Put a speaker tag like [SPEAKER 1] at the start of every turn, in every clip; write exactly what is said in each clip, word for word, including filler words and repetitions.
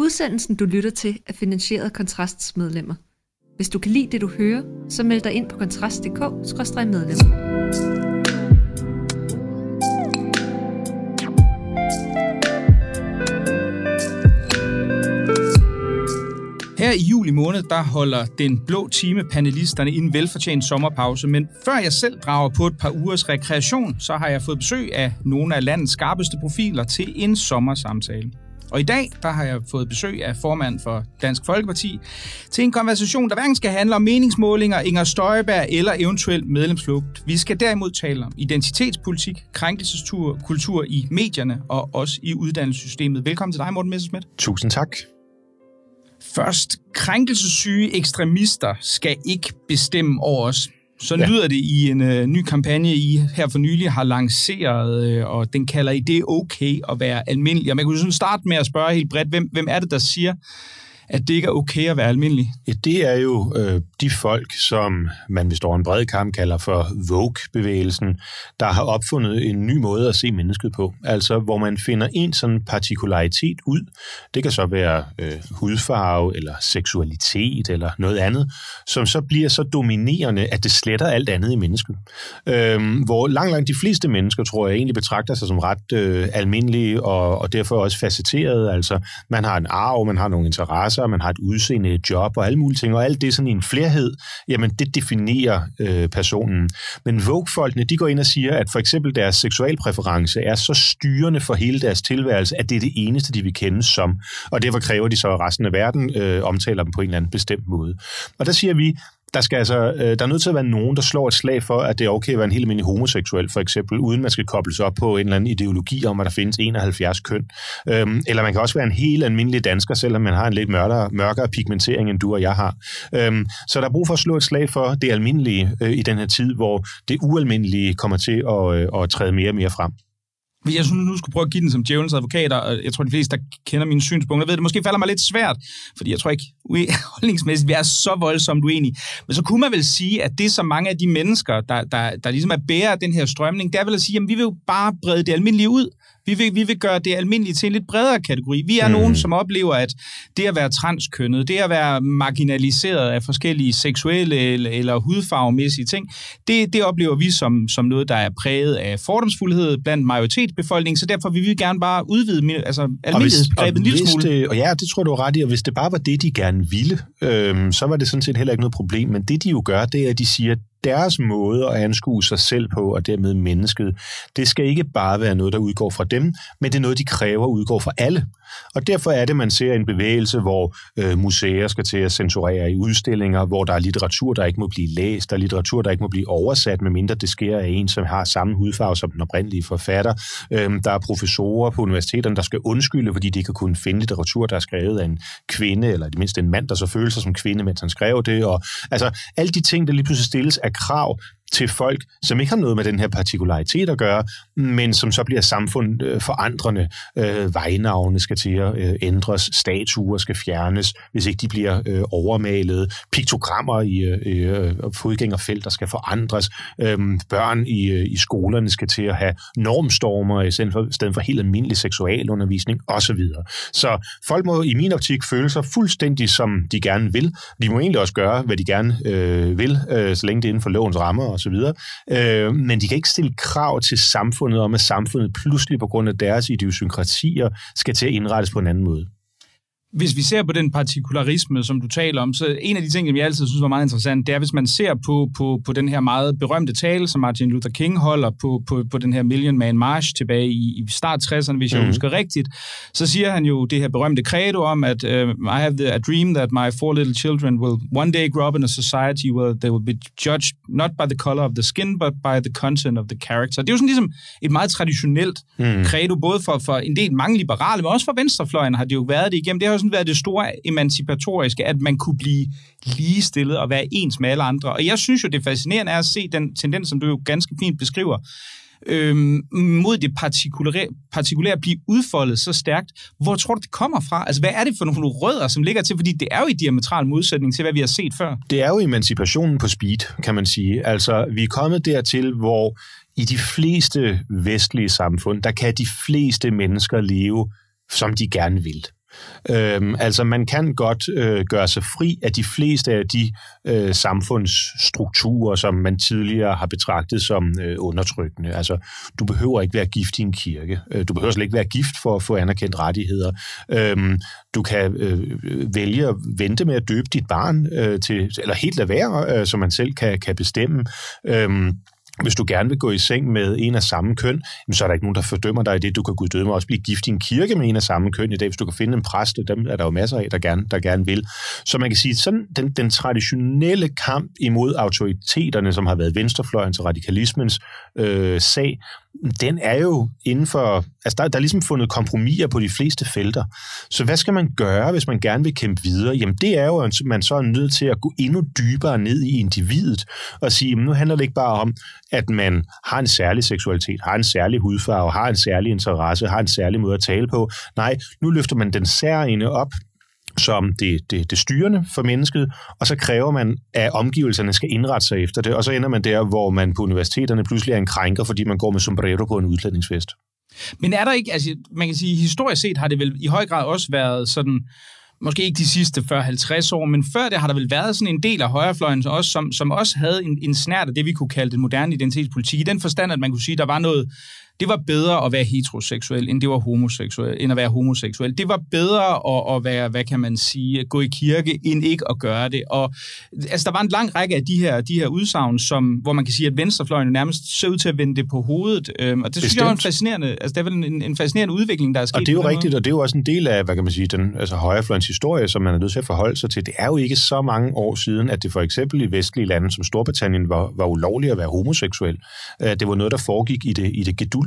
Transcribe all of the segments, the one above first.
[SPEAKER 1] Udsendelsen, du lytter til, er finansieret af Kontrasts medlemmer. Hvis du kan lide det, du hører, så meld dig ind på kontrast punktum d k skråstreg medlem.
[SPEAKER 2] Her i juli måned, der holder den blå time panelisterne i en velfortjent sommerpause, men før jeg selv drager på et par ugers rekreation, så har jeg fået besøg af nogle af landets skarpeste profiler til en sommersamtale. Og i dag, der har jeg fået besøg af formand for Dansk Folkeparti til en konversation, der hverken skal handle om meningsmålinger, Inger Støjberg eller eventuelt medlemsflugt. Vi skal derimod tale om identitetspolitik, krænkelseskultur i medierne og også i uddannelsessystemet. Velkommen til dig, Morten Messerschmidt.
[SPEAKER 3] Tusind tak.
[SPEAKER 2] Først, krænkelsessyge ekstremister skal ikke bestemme over os. Så ja. lyder det i en øh, ny kampagne, I her for nylig har lanceret, øh, og den kalder I det er okay at være almindelig. Og man kunne sådan starte med at spørge helt bredt, hvem, hvem er det, der siger, at det ikke er okay at være almindelig?
[SPEAKER 3] Ja, det er jo øh, de folk, som man ved står en bred kamp kalder for woke-bevægelsen, der har opfundet en ny måde at se mennesket på. Altså, hvor man finder en sådan partikularitet ud. Det kan så være øh, hudfarve, eller seksualitet, eller noget andet, som så bliver så dominerende, at det sletter alt andet i mennesket. Øh, hvor langt, langt de fleste mennesker, tror jeg, egentlig betragter sig som ret øh, almindelige, og, og derfor også facetterede. Altså, man har en arv, man har nogle interesser, man har et udseende, et job og alle mulige ting, og alt det sådan i en flerhed, jamen det definerer øh, personen. Men woke-folkene, de går ind og siger, at for eksempel deres seksualpræference er så styrende for hele deres tilværelse, at det er det eneste, de vil kendes som. Og derfor kræver de så, at resten af verden øh, omtaler dem på en eller anden bestemt måde. Og der siger vi, Der, skal altså, øh, der er nødt til at være nogen, der slår et slag for, at det er okay at være en helt almindelig homoseksuel, for eksempel, uden man skal kobles op på en eller anden ideologi om, at der findes enoghalvfjerds køn. Øhm, eller man kan også være en helt almindelig dansker, selvom man har en lidt mørkere, mørkere pigmentering, end du og jeg har. Øhm, så der er brug for at slå et slag for det almindelige øh, i den her tid, hvor det ualmindelige kommer til at, øh, at træde mere og mere frem.
[SPEAKER 2] Jeg synes, nu skulle prøve at give den som djævelens advokater, og jeg tror, de fleste, der kender mine synspunkter, ved det måske falder mig lidt svært, fordi jeg tror ikke, holdningsmæssigt, vi er så voldsomt uenige. Men så kunne man vel sige, at det, som mange af de mennesker, der, der, der ligesom er bærer den her strømning, det er vel at sige, at vi vil jo bare brede det almindelige ud. Vi vil, vi vil gøre det almindelige til en lidt bredere kategori. Vi er mm. nogen, som oplever, at det at være transkønnet, det at være marginaliseret af forskellige seksuelle eller, eller hudfarvemæssige ting, det, det oplever vi som, som noget, der er præget af fordomsfuldhed blandt majoritetsbefolkningen, så derfor vil vi gerne bare udvide altså, almindelighedsbegrebet en lille smule.
[SPEAKER 3] Det, og ja, det tror du er ret i, og hvis det bare var det, de gerne ville, øhm, så var det sådan set heller ikke noget problem. Men det, de jo gør, det er, at de siger, deres måde at anskue sig selv på, og dermed mennesket, det skal ikke bare være noget, der udgår fra dem, men det er noget, de kræver udgår fra alle. Og derfor er det, man ser en bevægelse, hvor øh, museer skal til at censurere i udstillinger, hvor der er litteratur, der ikke må blive læst, der er litteratur, der ikke må blive oversat, medmindre det sker af en, som har samme hudfarve som den oprindelige forfatter. Øhm, der er professorer på universiteterne, der skal undskylde, fordi de ikke har kunnet finde litteratur, der er skrevet af en kvinde, eller i det mindste en mand, der så føler sig som kvinde, mens han skrev det. Og, altså, alle de ting, der lige pludselig stilles af krav til folk, som ikke har noget med den her partikularitet at gøre, men som så bliver samfund øh, forandrende. Øh, vejnavne skal til at øh, ændres, statuer skal fjernes, hvis ikke de bliver øh, overmalet, piktogrammer i øh, fodgængerfelter skal forandres, øh, børn i, øh, i skolerne skal til at have normstormer i stedet for, i stedet for helt almindelig seksualundervisning osv. Så folk må i min optik føle sig fuldstændig, som de gerne vil. De må egentlig også gøre, hvad de gerne øh, vil, øh, så længe det er inden for lovens rammer og så videre. Øh, men de kan ikke stille krav til samfundet om, at samfundet pludselig på grund af deres idiosynkratier skal til at indrettes på en anden måde.
[SPEAKER 2] Hvis vi ser på den partikularisme, som du taler om, så en af de ting, som jeg altid synes var meget interessant, det er, hvis man ser på, på, på den her meget berømte tale, som Martin Luther King holder på, på, på den her Million Man March tilbage i, i start tresserne, hvis jeg mm. husker rigtigt, så siger han jo det her berømte credo om, at uh, I have the, a dream that my four little children will one day grow up in a society where they will be judged not by the color of the skin, but by the content of the character. Det er jo sådan ligesom et meget traditionelt mm. credo, både for, for en del mange liberale, men også for venstrefløjen har det jo været det igennem. Det har jo sådan været det store emancipatoriske, at man kunne blive ligestillet og være ens med alle andre. Og jeg synes jo, det fascinerende er at se den tendens, som du jo ganske fint beskriver, øhm, mod det partikulære, partikulære blive udfoldet så stærkt. Hvor tror du, det kommer fra? Altså, hvad er det for nogle rødder, som ligger til? Fordi det er jo i diametral modsætning til, hvad vi har set før.
[SPEAKER 3] Det er jo emancipationen på speed, kan man sige. Altså, vi er kommet dertil, hvor i de fleste vestlige samfund, der kan de fleste mennesker leve, som de gerne vil. Øhm, altså man kan godt øh, gøre sig fri af de fleste af de øh, samfundsstrukturer, som man tidligere har betragtet som øh, undertrykkende. Altså du behøver ikke være gift i en kirke. Øh, du behøver slet ikke være gift for at få anerkendt rettigheder. Øhm, du kan øh, vælge at vente med at døbe dit barn, øh, til, eller helt lade være, øh, så man selv kan, kan bestemme. Øhm, Hvis du gerne vil gå i seng med en af samme køn, så er der ikke nogen, der fordømmer dig i det. Du kan guddømme også blive gift i en kirke med en af samme køn i dag. Hvis du kan finde en præst, dem er der jo masser af, der gerne, der gerne vil. Så man kan sige, sådan den, den traditionelle kamp imod autoriteterne, som har været venstrefløjens og radikalismens øh, sag, den er jo inden for... Altså, der, der er ligesom fundet kompromiser på de fleste felter. Så hvad skal man gøre, hvis man gerne vil kæmpe videre? Jamen, det er jo, at man så er nødt til at gå endnu dybere ned i individet og sige, jamen, nu handler det ikke bare om, at man har en særlig seksualitet, har en særlig hudfarve, har en særlig interesse, har en særlig måde at tale på. Nej, nu løfter man den særlige op som det, det, det styrende for mennesket, og så kræver man, at omgivelserne skal indrette sig efter det, og så ender man der, hvor man på universiteterne pludselig er en krænker, fordi man går med sombrero på en udklædningsfest.
[SPEAKER 2] Men er der ikke, altså man kan sige, historisk set har det vel i høj grad også været sådan, måske ikke de sidste fyrre til halvtreds år, men før det har der vel været sådan en del af højrefløjen, også, som, som også havde en, en snert af det, vi kunne kalde den moderne identitetspolitik, i den forstand, at man kunne sige, der var noget, det var bedre at være heteroseksuel, end det var homoseksuel, end at være homoseksuel. Det var bedre at, at være, hvad kan man sige, gå i kirke, end ikke at gøre det. Og altså, der var en lang række af de her, de her udsagn, som, hvor man kan sige, at venstrefløjen nærmest ser ud til at vende det på hovedet. Øhm, og det Bestemt. Synes jeg er en fascinerende, altså det er vel en, en fascinerende udvikling, der er sket.
[SPEAKER 3] Og det er jo rigtigt, måde. Og det er jo også en del af, hvad kan man sige, den altså højrefløjens historie, som man er nødt til at forholde sig til. Det er jo ikke så mange år siden, at det for eksempel i vestlige lande som Storbritannien var, var ulovligt at være homoseksuel. Det var noget, der foregik i det, i det gedulte.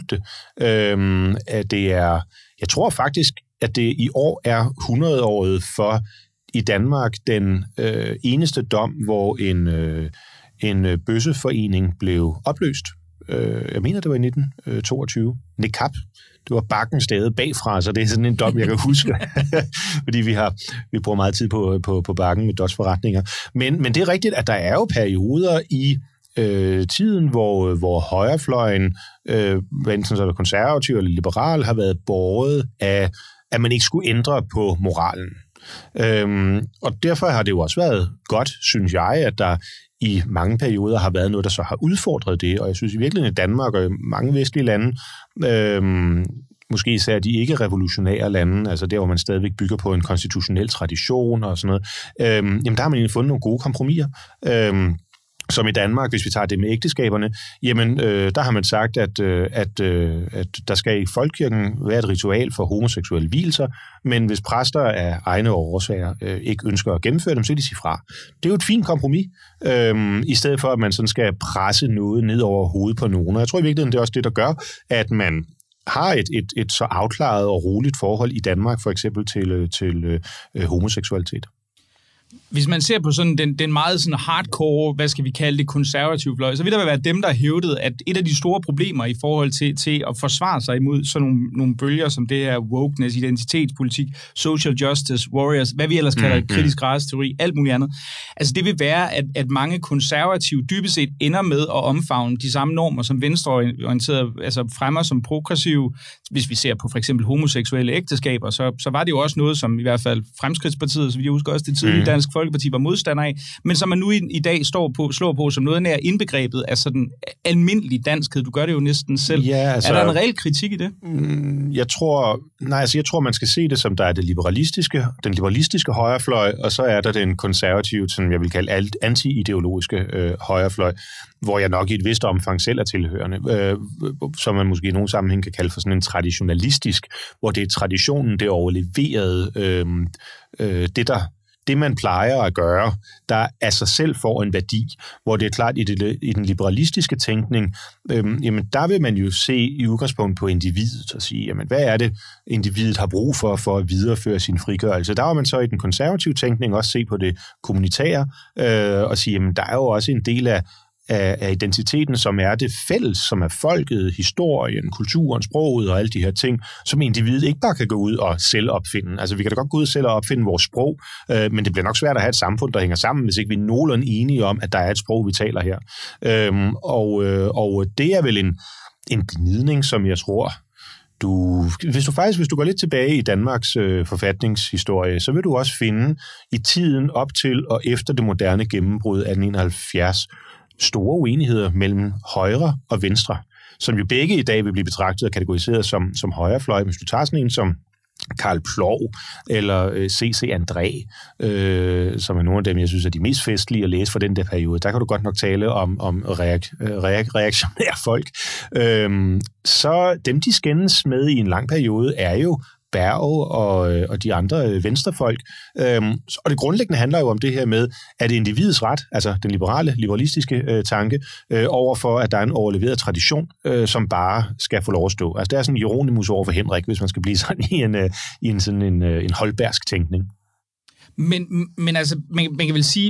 [SPEAKER 3] Øhm, det er, jeg tror faktisk, at det i år er hundrede-året for i Danmark den øh, eneste dom, hvor en, øh, en bøsseforening blev opløst. Øh, jeg mener, det var i nitten toogtyve. Nekap. Det var Bakken stadig bagfra, så det er sådan en dom, jeg kan huske. Fordi vi har vi bruger meget tid på, på, på Bakken med dødsforretninger. Men, men det er rigtigt, at der er jo perioder i Øh, tiden, hvor, hvor højrefløjen, øh, enten så er konservativ eller liberal, har været båret af, at man ikke skulle ændre på moralen. Øhm, og derfor har det jo også været godt, synes jeg, at der i mange perioder har været noget, der så har udfordret det. Og jeg synes i virkeligheden, at Danmark og mange vestlige lande, øhm, måske især de ikke-revolutionære lande, altså der, hvor man stadigvæk bygger på en konstitutionel tradition og sådan noget, øhm, jamen der har man egentlig fundet nogle gode kompromiser. Øhm, Som i Danmark, hvis vi tager det med ægteskaberne, jamen øh, der har man sagt, at, øh, at, øh, at der skal i folkekirken være et ritual for homoseksuelle vielser, men hvis præster af egne årsager øh, ikke ønsker at gennemføre dem, så kan de sige fra. Det er jo et fint kompromis, øh, i stedet for at man sådan skal presse noget ned over hovedet på nogen. Og jeg tror i virkeligheden, det er også det, der gør, at man har et, et, et så afklaret og roligt forhold i Danmark, for eksempel til, til øh, homoseksualitet.
[SPEAKER 2] Hvis man ser på sådan den, den meget sådan hardcore, hvad skal vi kalde det, konservative fløj, så vil der være dem, der hævdede, at et af de store problemer i forhold til, til at forsvare sig imod sådan nogle, nogle bølger som det her wokeness, identitetspolitik, social justice, warriors, hvad vi ellers kalder mm, kritisk racesteori, alt muligt andet. Altså det vil være, at, at mange konservative dybest set ender med at omfavne de samme normer, som venstreorienterede altså fremmer som progressive. Hvis vi ser på for eksempel homoseksuelle ægteskaber, så, så var det jo også noget, som i hvert fald Fremskridtspartiet, så vi husker også det tidlige mm. Dansk Folkeparti var modstander af, men som man nu i, i dag står på, slår på som noget nær indbegrebet af sådan almindelig danskhed. Du gør det jo næsten selv.
[SPEAKER 3] Ja, altså,
[SPEAKER 2] er der en reel kritik i det?
[SPEAKER 3] Jeg tror, nej, altså jeg tror, man skal se det som, der er det liberalistiske, den liberalistiske højrefløj, og så er der den konservative, som jeg vil kalde anti-ideologiske øh, højrefløj, hvor jeg nok i et vist omfang selv er tilhørende, øh, som man måske i nogle sammenhæng kan kalde for sådan en traditionalistisk, hvor det er traditionen, det overleverede, øh, øh, det der det, man plejer at gøre, der af sig selv får en værdi, hvor det er klart, i, det, i den liberalistiske tænkning, øhm, jamen der vil man jo se i udgangspunkt på individet og sige, jamen hvad er det, individet har brug for, for at videreføre sin frigørelse. Der var man så i den konservative tænkning også se på det kommunitære øh, og sige, jamen der er jo også en del af Af, af identiteten, som er det fælles, som er folket, historien, kulturen, sproget og alle de her ting, som individet ikke bare kan gå ud og selv opfinde. Altså vi kan da godt gå ud og selv opfinde vores sprog, øh, men det bliver nok svært at have et samfund, der hænger sammen, hvis ikke vi er nogenlunde enige om, at der er et sprog, vi taler her. Øhm, og, øh, og det er vel en, en gnidning, som jeg tror, Du, hvis du faktisk, hvis du går lidt tilbage i Danmarks øh, forfatningshistorie, så vil du også finde i tiden op til og efter det moderne gennembrud af atten enoghalvfjerds store uenigheder mellem højre og venstre, som jo begge i dag vil blive betragtet og kategoriseret som, som højrefløj. Hvis du tager sådan en som Karl Plov eller øh, C C André, øh, som er nogle af dem, jeg synes er de mest festlige at læse fra den der periode, der kan du godt nok tale om, om reak- reak- reaktionære folk. Øh, så dem, de skændes med i en lang periode, er jo Berg og, og de andre venstrefolk. Øhm, og det grundlæggende handler jo om det her med, at individets ret, altså den liberale, liberalistiske øh, tanke, øh, overfor, at der er en overleveret tradition, øh, som bare skal få lov at stå. Altså det er sådan en Hieronymus over for Henrik, hvis man skal blive sådan i en, øh, i en, sådan en, øh, en holbergsk tænkning.
[SPEAKER 2] Men, men altså, man, man kan vel sige,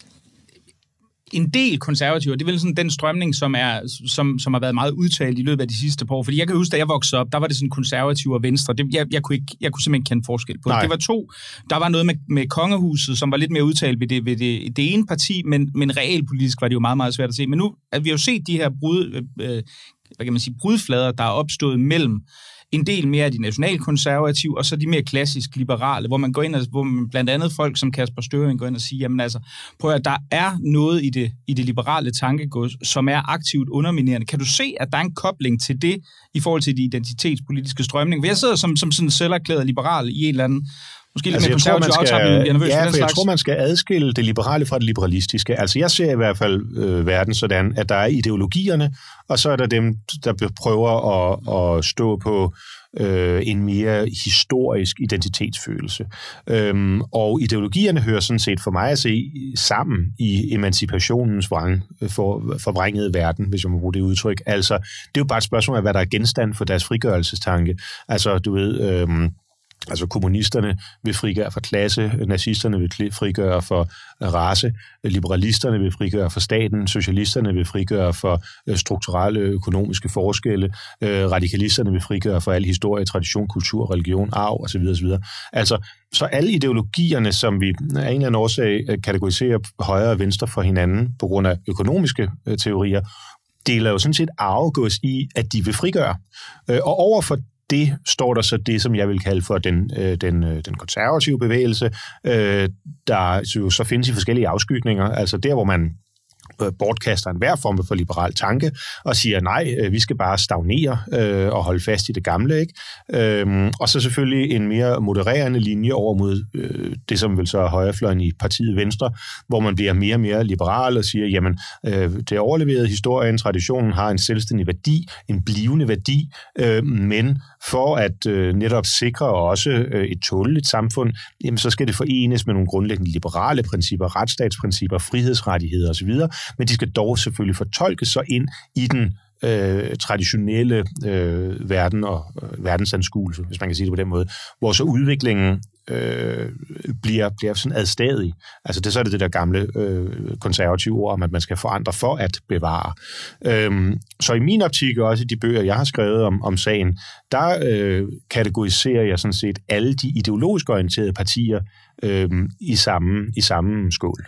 [SPEAKER 2] en del konservativer, det er vel sådan den strømning, som, er, som, som har været meget udtalt i løbet af de sidste par år. Fordi jeg kan huske, da jeg voksede op, der var det sådan konservative og venstre. Det, jeg, jeg, kunne ikke, jeg kunne simpelthen ikke kende forskel på det. Det var to. Der var noget med, med kongehuset, som var lidt mere udtalt ved det, ved det, det ene parti, men, men realpolitisk var det jo meget, meget svært at se. Men nu at vi har jo set de her brud, øh, hvad kan man sige, brudflader, der er opstået mellem en del mere af de nationalkonservative, og så de mere klassisk liberale, hvor man går ind og, hvor man blandt andet folk som Kasper Støvring går ind og siger, jamen altså, prøv at der er noget i det, i det liberale tankegods, som er aktivt underminerende. Kan du se, at der er en kobling til det, i forhold til de identitetspolitiske strømninger? Jeg sidder som, som sådan en selverklæret liberal i en eller anden, måske lidt altså, mere konservativ aftrækning, jeg nervøs
[SPEAKER 3] ja,
[SPEAKER 2] for den
[SPEAKER 3] for
[SPEAKER 2] slags.
[SPEAKER 3] Jeg tror, man skal adskille det liberale fra det liberalistiske. Altså, jeg ser i hvert fald øh, verden sådan, at der er ideologierne, og så er der dem, der prøver at, at stå på øh, en mere historisk identitetsfølelse. Øhm, og ideologierne hører sådan set for mig at se sammen i emancipationens vrang, for, forvrængede verden, hvis jeg må bruge det udtryk. Altså, det er jo bare et spørgsmål af, hvad der er genstand for deres frigørelsestanke. Altså, du ved... Øh, Altså kommunisterne vil frigøre for klasse, nazisterne vil frigøre for race, liberalisterne vil frigøre for staten, socialisterne vil frigøre for strukturelle økonomiske forskelle, radikalisterne vil frigøre for al historie, tradition, kultur, religion, arv osv. osv. Altså, så alle ideologierne, som vi af en eller anden årsag kategoriserer højre og venstre for hinanden på grund af økonomiske teorier, deler jo sådan set arvegods i, at de vil frigøre. Og overfor det står der så det, som jeg vil kalde for den, øh, den, øh, den konservative bevægelse, øh, der jo så findes i forskellige afskygninger. Altså der, hvor man øh, bortkaster enhver form for liberal tanke og siger, nej, øh, vi skal bare stagnere øh, og holde fast i det gamle. Ikke? Øhm, og så selvfølgelig en mere modererende linje over mod øh, det, som vil så er højrefløjen i partiet Venstre, hvor man bliver mere og mere liberal og siger, jamen, øh, det overleverede historien, traditionen har en selvstændig værdi, en blivende værdi, øh, men for at øh, netop sikre også øh, et tåleligt samfund, jamen, så skal det forenes med nogle grundlæggende liberale principper, retsstatsprincipper, frihedsrettigheder osv., men de skal dog selvfølgelig fortolkes så ind i den øh, traditionelle øh, verden og øh, verdensanskuelse, hvis man kan sige det på den måde, hvor så udviklingen øh, bliver, bliver sådan adstadig. Altså det, så er det det der gamle øh, konservative ord om, at man skal forandre for at bevare. Øhm, så i min optik, og også i de bøger, jeg har skrevet om, om sagen, der øh, kategoriserer jeg sådan set alle de ideologisk orienterede partier øh, i, samme, i samme skål.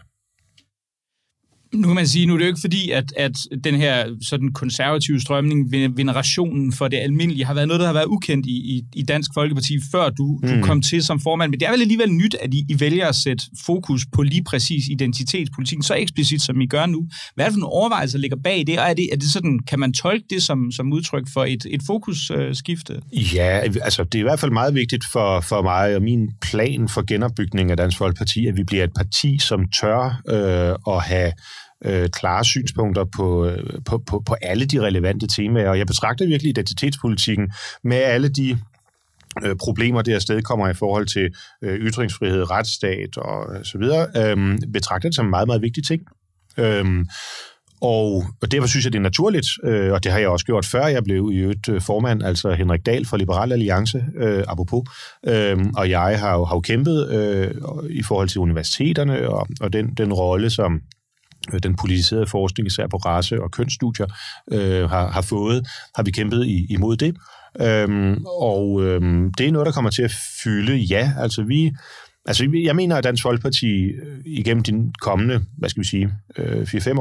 [SPEAKER 2] Nu kan man sige, nu er det jo ikke fordi, at, at den her sådan konservative strømning, venerationen for det almindelige, har været noget, der har været ukendt i, i, i Dansk Folkeparti, før du, mm. du kom til som formand. Men det er vel alligevel nyt, at I, I vælger at sætte fokus på lige præcis identitetspolitikken, så eksplicit, som I gør nu. Hvad er det for nogle overvejelser, der ligger bag det? Og er det, er det sådan, kan man tolke det som, som udtryk for et, et fokusskifte? Øh,
[SPEAKER 3] ja, altså det er i hvert fald meget vigtigt for, for mig og min plan for genopbygning af Dansk Folkeparti, at vi bliver et parti, som tør øh, at have Øh, klare synspunkter på, på, på, på alle de relevante temaer, og jeg betragter virkelig identitetspolitikken med alle de øh, problemer, det afsted kommer i forhold til øh, ytringsfrihed, retsstat og så videre, øh, betragter det som en meget, meget vigtig ting. Øh, Og, og derfor synes jeg, det er naturligt, øh, og det har jeg også gjort før jeg blev i øvrigt formand, altså Henrik Dahl fra Liberal Alliance, øh, apropos, øh, og jeg har jo, har jo kæmpet øh, i forhold til universiteterne og, og den, den rolle, som den politiserede forskning, især på race- og kønsstudier, øh, har, har fået, har vi kæmpet i, imod det. Øhm, og øhm, det er noget, der kommer til at fylde, ja. Altså, vi, altså jeg mener, at Dansk Folkeparti igennem de kommende, hvad skal vi sige, øh, fire fem år,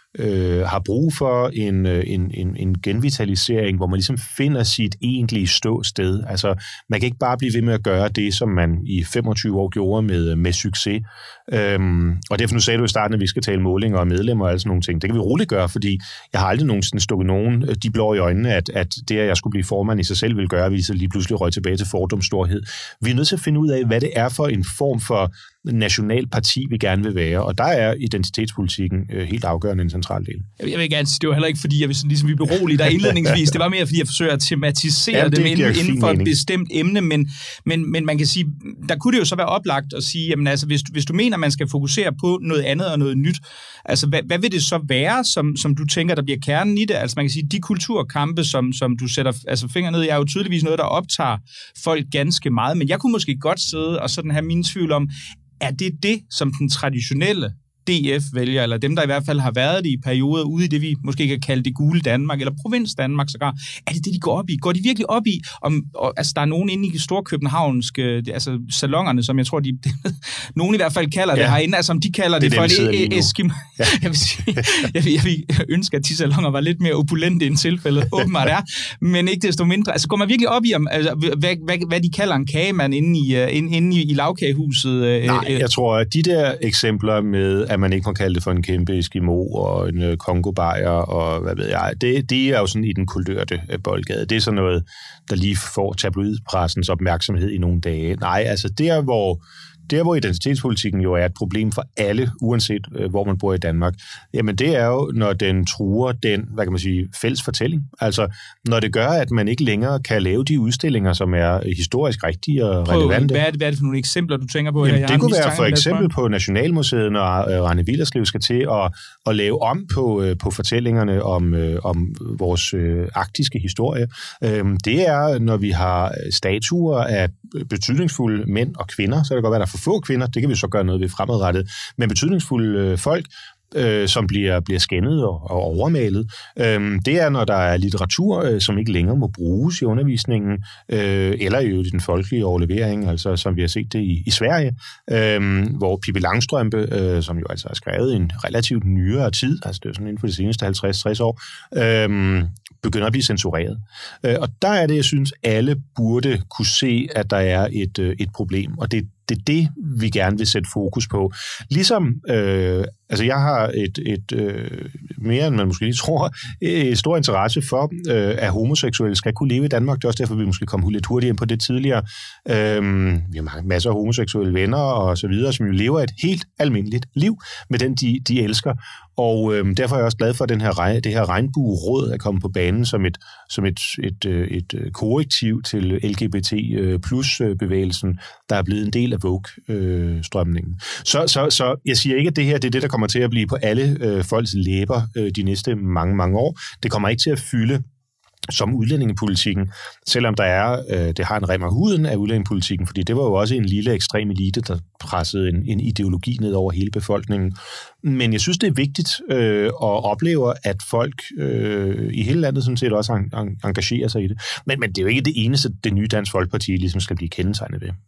[SPEAKER 3] øh, har brug for en, en, en, en genvitalisering, hvor man ligesom finder sit egentlige ståsted. Altså, man kan ikke bare blive ved med at gøre det, som man i femogtyve år gjorde med, med succes. Øhm, og derfor nu sagde du i starten, at vi skal tale målinger og medlemmer og alle sådan nogle ting. Det kan vi roligt gøre, fordi jeg har aldrig nogensinde stukket nogen de blå i øjnene, at, at det, at jeg skulle blive formand i sig selv, vil gøre, at vi så lige pludselig røg tilbage til fordomsstorhed. Vi er nødt til at finde ud af, hvad det er for en form for national parti, vi gerne vil være, og der er identitetspolitikken øh, helt afgørende en central del.
[SPEAKER 2] Jeg vil gerne sige, det var heller ikke, fordi jeg vil ligesom vi berolige der indledningsvis. Det var mere, fordi jeg forsøger at tematisere ja, det dem inden, inden for et bestemt emne, men, men, men man kan sige, der kunne det jo så være oplagt at sige, jamen altså, hvis, hvis du mener, man skal fokusere på noget andet og noget nyt, altså hvad, hvad vil det så være, som, som du tænker, der bliver kernen i det? Altså man kan sige, de kulturkampe, som, som du sætter altså, fingre ned i, er jo tydeligvis noget, der optager folk ganske meget, men jeg kunne måske godt sidde og sådan have mine tvivl om, er det det, som den traditionelle D F vælger, eller dem, der i hvert fald har været det i perioder ude i det, vi måske kan kalde det gule Danmark, eller provins Danmark sågar, er det det, de går op i? Går de virkelig op i, om, og, altså der er nogen inde i storkøbenhavnske, altså salongerne, som jeg tror, de, nogen i hvert fald kalder ja. det herinde, altså om de kalder det, det for en eskim. Ja. Jeg, vil sige, jeg, vil, jeg vil ønske, at de salonger var lidt mere opulente end tilfældet, åbenbart er, men ikke desto mindre. Altså går man virkelig op i, om, altså, hvad, hvad, hvad de kalder en kagemand inde i, inde, inde i, i lavkagehuset?
[SPEAKER 3] Nej, øh, jeg tror, at de der eksempler med, at man ikke må kalde det for en kæmpe Eskimo og en Kongo-bajer og hvad ved jeg. Det, det er jo sådan i den kulørte boldgade. Det er sådan noget, der lige får tabloidpressens opmærksomhed i nogle dage. Nej, altså der, hvor Der, hvor identitetspolitikken jo er et problem for alle, uanset øh, hvor man bor i Danmark, jamen det er jo, når den truer den, hvad kan man sige, fælles fortælling. Altså, når det gør, at man ikke længere kan lave de udstillinger, som er historisk rigtige og Prøv, relevante.
[SPEAKER 2] Hvad er, det, hvad er det for nogle eksempler, du tænker på?
[SPEAKER 3] Jamen, det kunne være for eksempel på Nationalmuseet, når øh, Rane Willerslev skal til at, at lave om på, øh, på fortællingerne om, øh, om vores øh, arktiske historie. Øh, det er, når vi har statuer af betydningsfulde mænd og kvinder, så kan det godt være, der er for få kvinder, det kan vi så gøre noget ved fremadrettet, men betydningsfulde øh, folk, øh, som bliver, bliver skændet og, og overmalet. Øh, det er, når der er litteratur, øh, som ikke længere må bruges i undervisningen, øh, eller i den folkelige overlevering, altså som vi har set det i, i Sverige, øh, hvor Pippi Langstrømpe, øh, som jo altså har skrevet i en relativt nyere tid, altså det er sådan inden for de seneste halvtreds til tres år, øh, begynder at blive censureret. Øh, og der er det, jeg synes, alle burde kunne se, at der er et, øh, et problem, og det Det er det, vi gerne vil sætte fokus på. Ligesom, øh, altså jeg har et, et øh, mere end man måske lige tror, et stor interesse for, øh, at homoseksuelle skal kunne leve i Danmark. Det er også derfor, vi måske kom lidt hurtigt ind på det tidligere. Øh, vi har masser af homoseksuelle venner og så videre, som jo lever et helt almindeligt liv med den, de, de elsker. Og øh, derfor er jeg også glad for, at den her, det her regnbueråd er kommet på banen som et, som et, et, et, et korrektiv til L G B T plus bevægelsen, der er blevet en del af Vogue-strømningen. Så, så, så jeg siger ikke, at det her det er det, der kommer til at blive på alle øh, folks læber øh, de næste mange, mange år. Det kommer ikke til at fylde som udlændingepolitikken, selvom der er, øh, det har en rem af huden af udlændingepolitikken, fordi det var jo også en lille ekstrem elite, der pressede en, en ideologi ned over hele befolkningen. Men jeg synes, det er vigtigt øh, at opleve, at folk øh, i hele landet sådan set også en, en, engagerer sig i det. Men, men det er jo ikke det eneste, det nye Dansk Folkeparti ligesom skal blive kendetegnet ved.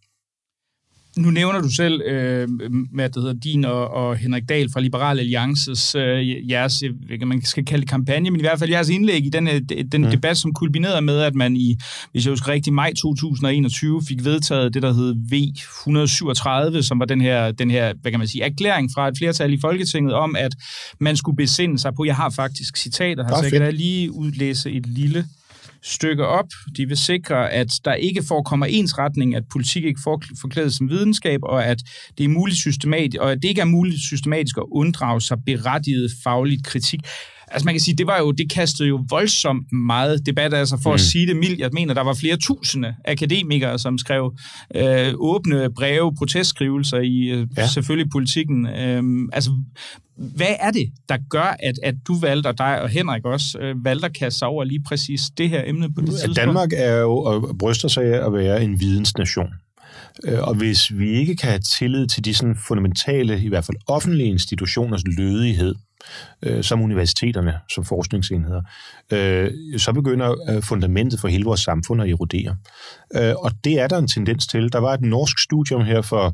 [SPEAKER 2] Nu nævner du selv, øh, hvad det hedder, din og, og Henrik Dahl fra Liberal Alliances, øh, jeres, hvad man skal kalde det kampagne, men i hvert fald jeres indlæg i den, den mm. debat, som kulminerede med, at man i, hvis jeg husker rigtigt, maj to tusind og enogtyve fik vedtaget det, der hed V et hundrede syvogtredive, som var den her, den her, hvad kan man sige, erklæring fra et flertal i Folketinget om, at man skulle besinde sig på, jeg har faktisk citater her, så jeg kan da lige udlæse et lille stykker op. De vil sikre, at der ikke forekommer ensretning, at politik ikke forklædes som videnskab, og at det er muligt systematisk, og at det ikke er muligt systematisk at unddrage sig berettiget fagligt kritik. Altså man kan sige, det var jo, det kastede jo voldsomt meget debat, altså for mm. at sige det mildt. Jeg mener, der var flere tusinde akademikere, som skrev øh, åbne breve, protestskrivelser i øh, ja. selvfølgelig politikken. Øh, altså, hvad er det, der gør, at, at du valgte, og dig og Henrik også, øh, valgte at kaste sig over lige præcis det her emne på det tidspunkt?
[SPEAKER 3] Danmark er jo og bryster sig af at være en vidensnation. Og hvis vi ikke kan have tillid til de sådan fundamentale, i hvert fald offentlige institutioners lødighed, øh, som universiteterne, som forskningsenheder, øh, så begynder øh, fundamentet for hele vores samfund at erodere. Øh, og det er der en tendens til. Der var et norsk studium her for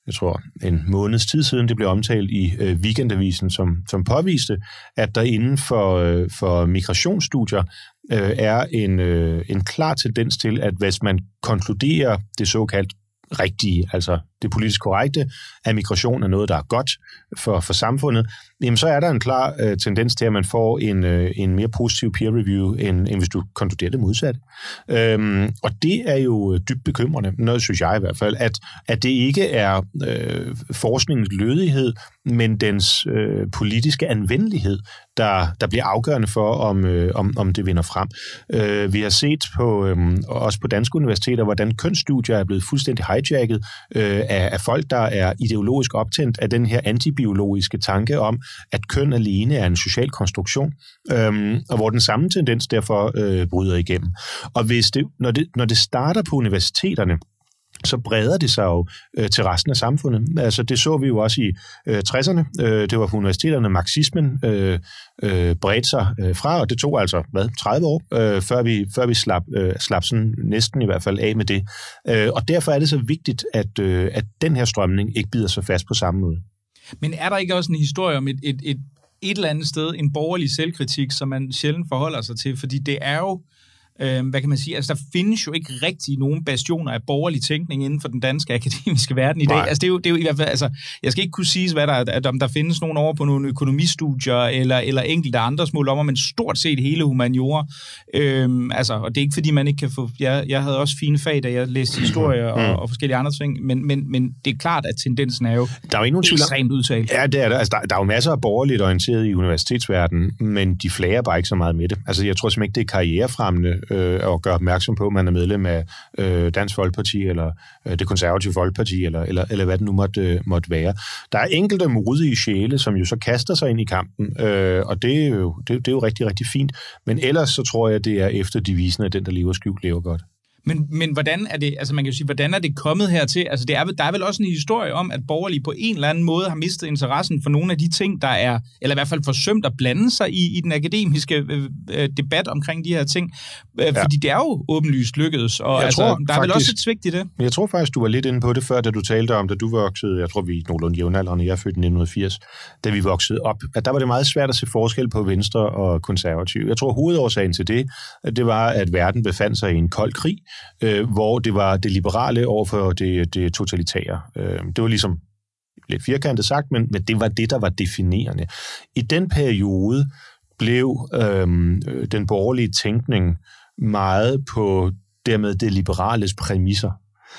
[SPEAKER 3] jeg tror, en måneds tid siden, det blev omtalt i øh, Weekendavisen, som, som påviste, at der inden for, øh, for migrationsstudier øh, er en, øh, en klar tendens til, at hvis man konkluderer det såkaldt rigtige, altså det politisk korrekte, at migration er noget, der er godt for, for samfundet, jamen så er der en klar øh, tendens til, at man får en, øh, en mere positiv peer review, end, end hvis du konkluderer det modsatte. Øhm, og det er jo dybt bekymrende, noget synes jeg i hvert fald, at, at det ikke er øh, forskningens lødighed, men dens øh, politiske anvendelighed, der, der bliver afgørende for, om, øh, om, om det vinder frem. Øh, vi har set på, øh, også på danske universiteter, hvordan kønsstudier er blevet fuldstændig hijacket øh, af, af folk, der er ideologisk optændt af den her antibiologiske tanke om, at køn alene er en social konstruktion, øh, og hvor den samme tendens derfor øh, bryder igennem. Og hvis det, når, det, når det starter på universiteterne, så breder det sig jo øh, til resten af samfundet. Altså det så vi jo også i øh, tresserne. Øh, det var på universiteterne, marxismen øh, øh, bredte sig øh, fra, og det tog altså hvad, tredive år, øh, før vi, før vi slap, øh, slap sådan næsten i hvert fald af med det. Øh, og derfor er det så vigtigt, at, øh, at den her strømning ikke bider sig fast på samme måde.
[SPEAKER 2] Men er der ikke også en historie om et, et, et, et eller andet sted, en borgerlig selvkritik, som man sjældent forholder sig til? Fordi det er jo Øh, hvad kan man sige? Altså, der findes jo ikke rigtig nogen bastioner af borgerlig tænkning inden for den danske akademiske verden i dag. Altså, det er jo, det er jo i hvert fald, altså, jeg skal ikke kunne sige, hvad der er, at om der findes nogen over på nogle økonomistudier eller, eller enkelte andre små lommer, men stort set hele humaniora. Øhm, altså, og det er ikke, fordi man ikke kan få... Jeg, jeg havde også fine fag, da jeg læste historie og, og forskellige andre ting, men, men, men det er klart, at tendensen er jo
[SPEAKER 3] der er jo ikke nogen
[SPEAKER 2] ekstremt udtalt.
[SPEAKER 3] Ja, det er der. Altså, der, der er jo masser af borgerligt orienteret i universitetsverdenen, men de flager bare ikke så meget med det. Altså, jeg tror simpelthen ikke, det er karrierefremmende øh, at gøre opmærksom på, at man er medlem af øh, Dansk Folkeparti, eller øh, det konservative Folkeparti, eller, eller, eller hvad det nu måtte, øh, måtte være. Der er enkelte modige sjæle, som jo så kaster sig ind i kampen, øh, og det er, jo, det, det er jo rigtig, rigtig fint. Men ellers så tror jeg, det er efter devisen, at den, der lever skjult, lever godt.
[SPEAKER 2] Men, men hvordan er det, altså man kan jo sige, hvordan er det kommet hertil? Altså det er, der er vel også en historie om, at borgerlige på en eller anden måde har mistet interessen for nogle af de ting, der er, eller i hvert fald forsømt at blande sig i, i den akademiske øh, debat omkring de her ting. Øh, ja. Fordi det er jo åbenlyst lykkedes, og altså, tror, der er faktisk, vel også et svigt i det.
[SPEAKER 3] Jeg tror faktisk, du var lidt inde på det før, da du talte om, da du voksede, jeg tror vi er nogenlunde jævnaldrende, jeg er født i nitten firs, da vi voksede op, at der var det meget svært at se forskel på venstre og konservativ. Jeg tror, hovedårsagen til det, det var, at verden befandt sig i en kold krig, Øh, hvor det var det liberale overfor det, det totalitære. Øh, det var ligesom lidt firkantet sagt, men, men det var det, der var definerende. I den periode blev øh, den borgerlige tænkning meget på dermed det liberales præmisser.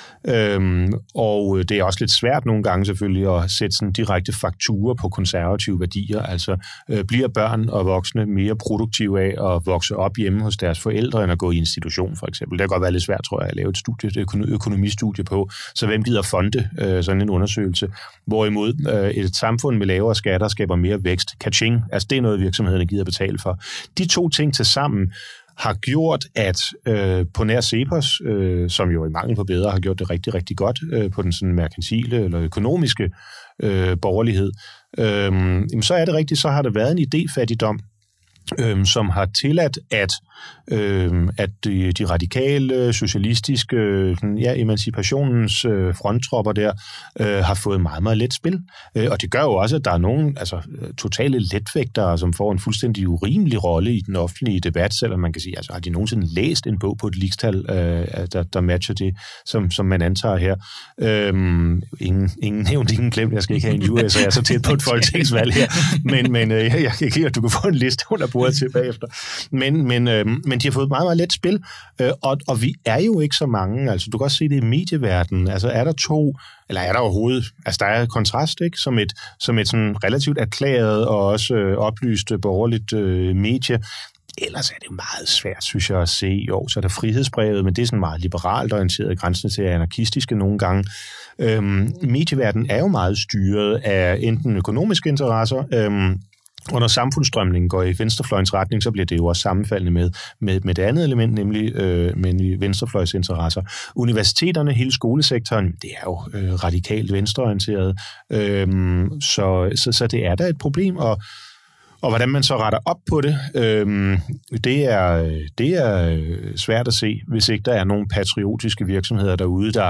[SPEAKER 3] Øhm, og det er også lidt svært nogle gange selvfølgelig at sætte sådan direkte fakturer på konservative værdier. Altså øh, bliver børn og voksne mere produktive af at vokse op hjemme hos deres forældre, end at gå i institution for eksempel. Det kan godt være lidt svært, tror jeg, at lave et studie, et økonomistudie på. Så hvem gider fonde øh, sådan en undersøgelse? Hvorimod øh, et samfund med lavere skatter skaber mere vækst. Kaching, altså det er noget, virksomhederne gider betale for. De to ting til sammen har gjort, at øh, på nær Cepos, øh, som jo i mangel på bedre har gjort det rigtig, rigtig godt øh, på den sådan merkantile eller økonomiske øh, borgerlighed, øh, jamen, så er det rigtigt, så har der været en idéfattigdom, øh, som har tilladt, at, øh, at de, de radikale, socialistiske, øh, ja, emancipationens øh, fronttropper der, øh, har fået meget, meget let spil. Øh, og det gør jo også, at der er nogle altså, totale letvægtere, som får en fuldstændig urimelig rolle i den offentlige debat, selvom man kan sige, altså har de nogensinde læst en bog på et ligestal, øh, der, der matcher det, som, som man antager her. Øh, ingen, ingen nævnt, ingen glemt, jeg skal ikke have en U S, så jeg er så tæt på et folketingsvalg her, men, men øh, jeg kan ikke, at du kan få en liste under bordet til bagefter. Men, men, øh, men de har fået meget, meget let spil, øh, og, og vi er jo ikke så mange, altså du kan også se det i medieverdenen, altså er der to, eller er der overhovedet, altså der er kontrast, ikke, som et, som et sådan relativt erklæret og også øh, oplyst borgerligt øh, medie. Ellers er det meget svært, synes jeg, at se. Jo, så er der frihedsbrevet, men det er sådan meget liberalt orienteret, grænsen til anarkistiske nogle gange. Øhm, medieverdenen er jo meget styret af enten økonomiske interesser, øhm, og når samfundsstrømningen går i venstrefløjens retning, så bliver det jo også sammenfaldende med, med, med det andet element, nemlig, øh, nemlig venstrefløjs interesser. Universiteterne, hele skolesektoren, det er jo øh, radikalt venstreorienteret, øh, så, så, så det er da et problem, og Og hvordan man så retter op på det, øh, det, er, det er svært at se, hvis ikke der er nogle patriotiske virksomheder derude, der,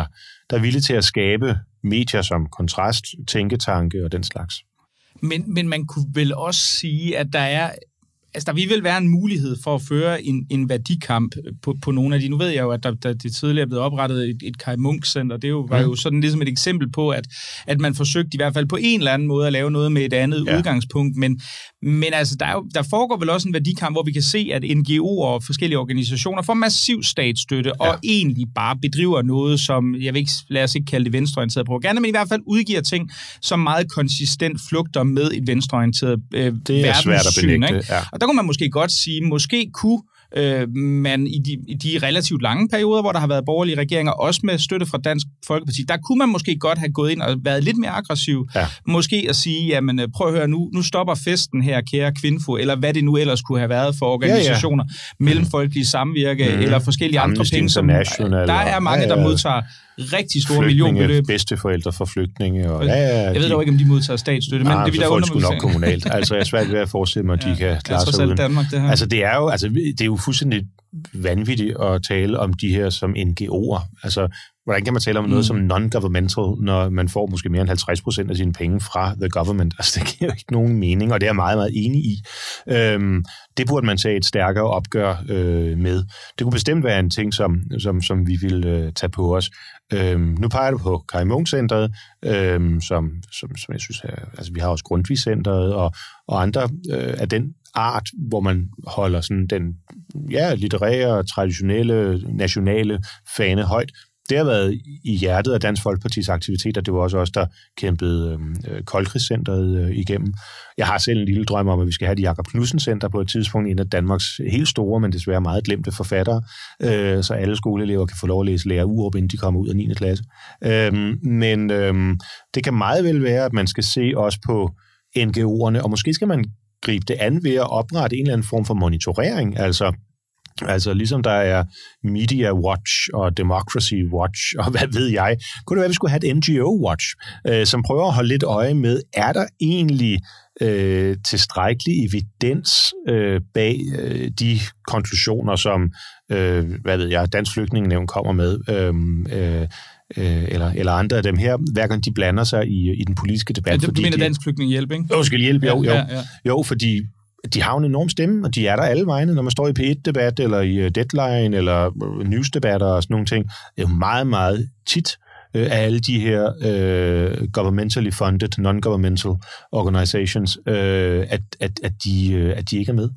[SPEAKER 3] der er villige til at skabe medier som Kontrast, tænketanke og den slags.
[SPEAKER 2] Men, men man kunne vel også sige, at der er Altså, der vil vel være en mulighed for at føre en, en værdikamp på, på nogle af de. Nu ved jeg jo, at der, der det tidligere er blevet oprettet et, et Kai Munk-center. Det jo, var jo sådan ligesom et eksempel på, at, at man forsøgte i hvert fald på en eller anden måde at lave noget med et andet ja. udgangspunkt. Men, men altså, der, er jo, der foregår vel også en værdikamp, hvor vi kan se, at N G O'er og forskellige organisationer får massiv statsstøtte ja. og egentlig bare bedriver noget, som, jeg vil ikke, lad os ikke kalde det venstreorienteret propaganda, men i hvert fald udgiver ting, som meget konsistent flugter med et venstreorienteret øh, verdenssyn. Det er svært at benægte, ja. Og der kunne man måske godt sige, måske kunne øh, man i de, i de relativt lange perioder, hvor der har været borgerlige regeringer, også med støtte fra Dansk Folkeparti, der kunne man måske godt have gået ind og været lidt mere aggressiv. Ja. Måske at sige, jamen prøv at høre, nu, nu stopper festen her, kære Kvinfo, eller hvad det nu ellers kunne have været for organisationer, ja, ja. mellemfolkelige samvirke, mm. eller forskellige andre penge, som der er mange, der modtager rigtig store millionbeløb.
[SPEAKER 3] Bedsteforældre for flygtninge. Og,
[SPEAKER 2] jeg ved,
[SPEAKER 3] ja, ja,
[SPEAKER 2] jeg ved dog ikke, om de modtager statsstøtte, men
[SPEAKER 3] nej,
[SPEAKER 2] det vil
[SPEAKER 3] der
[SPEAKER 2] der
[SPEAKER 3] undre mig. Folk nok kommunalt. Altså, jeg er svært ved at forestille mig, at de ja, kan klare sig uden.
[SPEAKER 2] Danmark, det her.
[SPEAKER 3] Altså, det er jo, altså, det er jo fuldstændig vanvittigt at tale om de her som N G O'er. Altså, hvordan kan man tale om noget mm. som non-governmental, når man får måske mere end halvtreds procent af sine penge fra the government? Altså, det giver jo ikke nogen mening, og det er jeg meget, meget enig i. Øhm, det burde man tage et stærkere opgør øh, med. Det kunne bestemt være en ting, som, som, som vi vil øh, tage på os. Øhm, nu peger du på Kai Munk-centret, øhm, som, som, som jeg synes er, altså vi har også Grundtvig-centret og, og andre øh, af den art, hvor man holder sådan den ja, litterære, traditionelle, nationale fane højt. Det har været i hjertet af Dansk Folkepartis aktiviteter. Det var også os, der kæmpede øh, Koldkrigscentret øh, igennem. Jeg har selv en lille drøm om, at vi skal have det Jakob Knudsen-center på et tidspunkt, en af Danmarks helt store, men desværre meget glemte forfattere, øh, så alle skoleelever kan få lov at læse Lærer Urup, inden de kommer ud af niende klasse. Øh, men øh, det kan meget vel være, at man skal se også på N G O'erne, og måske skal man gribe det an ved at oprette en eller anden form for monitorering, altså Altså ligesom der er Media Watch og Democracy Watch og hvad ved jeg, kunne det være, at vi skulle have et N G O Watch, øh, som prøver at holde lidt øje med, er der egentlig øh, tilstrækkelig evidens øh, bag øh, de konklusioner, som øh, hvad ved jeg, Dansk Flygtningenævn kommer med, øh, øh, eller, eller andre af dem her, hver gang de blander sig i, i den politiske debat.
[SPEAKER 2] Ja, du
[SPEAKER 3] fordi
[SPEAKER 2] mener
[SPEAKER 3] de,
[SPEAKER 2] Dansk Flygtningehjælp, ikke?
[SPEAKER 3] Jo, skal hjælpe, jo, jo.
[SPEAKER 2] Ja, ja.
[SPEAKER 3] Jo, fordi de har en enorm stemme, og de er der alle vegne, når man står i P et-debat, eller i Deadline, eller newsdebatter og sådan nogle ting. Det er jo meget, meget tit øh, af alle de her øh, governmentally funded, non-governmental organizations, øh, at, at, at, de, øh, at de ikke er med.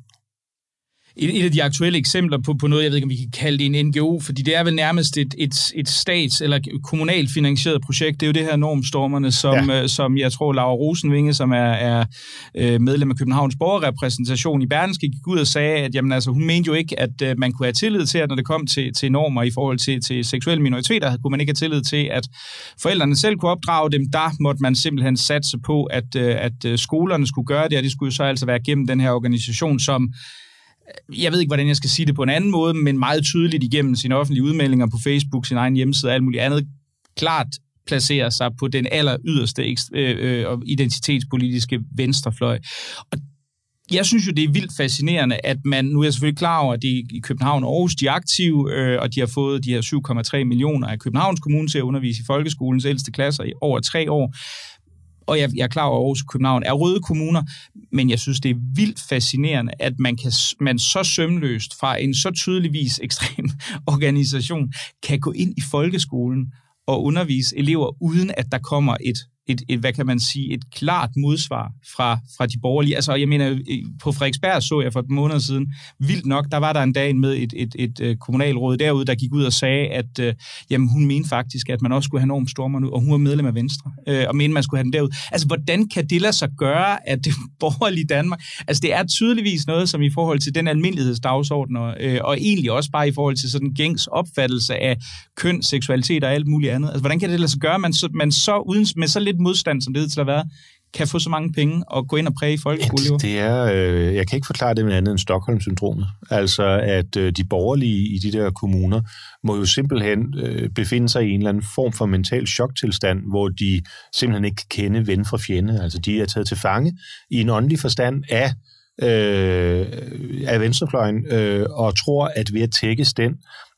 [SPEAKER 2] Et, et af de aktuelle eksempler på, på noget, jeg ved ikke, om vi kan kalde det en N G O, fordi det er vel nærmest et, et, et stats- eller kommunalt finansieret projekt. Det er jo det her Normstormerne, som, ja. øh, som jeg tror, Laura Rosenvinge, som er, er øh, medlem af Københavns Borgerrepræsentation i Berlingske, gik ud og sagde, at jamen, altså, hun mente jo ikke, at øh, man kunne have tillid til, at når det kom til, til normer i forhold til, til seksuelle minoriteter, kunne man ikke have tillid til, at forældrene selv kunne opdrage dem. Der måtte man simpelthen satse på, at, øh, at skolerne skulle gøre det, og det skulle jo så altså være gennem den her organisation, som jeg ved ikke, hvordan jeg skal sige det på en anden måde, men meget tydeligt igennem sine offentlige udmeldinger på Facebook, sin egen hjemmeside og alt muligt andet, klart placerer sig på den aller yderste øh, øh, identitetspolitiske venstrefløj. Og jeg synes jo, det er vildt fascinerende, at man, nu er jeg selvfølgelig klar over, at de i København og Aarhus, de er aktive, øh, og de har fået de her syv komma tre millioner af Københavns Kommune til at undervise i folkeskolens ældste klasser i over tre år. Og jeg, jeg er klar over, at Aarhus og København er røde kommuner, men jeg synes, det er vildt fascinerende, at man, kan, man så sømløst fra en så tydeligvis ekstrem organisation kan gå ind i folkeskolen og undervise elever, uden at der kommer et, et, et hvad kan man sige, et klart modsvar fra, fra de borgerlige. Altså, jeg mener, på Frederiksberg så jeg for et måned siden, vildt nok, der var der en dag med et, et, et, et kommunalråd derude, der gik ud og sagde, at øh, jamen, hun mente faktisk, at man også skulle have Normstormer nu, og hun var medlem af Venstre, øh, og mente, man skulle have den derud. Altså, hvordan kan det lade sig gøre, at det borgerlige Danmark, altså, det er tydeligvis noget, som i forhold til den almindelighedsdagsorden, og, øh, og egentlig også bare i forhold til sådan en gængs opfattelse af køn, seksualitet og alt muligt andet. Altså, hvordan kan det lade sig gøre, at man så, man så uden, med så lidt modstand, som det til at være, kan få så mange penge og gå ind og præge folkeskoleelever?
[SPEAKER 3] Det er, øh, jeg kan ikke forklare det med andet end Stockholm-syndromet. Altså, at øh, de borgerlige i de der kommuner må jo simpelthen øh, befinde sig i en eller anden form for mental choktilstand, hvor de simpelthen ikke kan kende ven fra fjende. Altså, de er taget til fange i en åndelig forstand af, øh, af venstrefløjen, øh, og tror, at ved at tækkes den,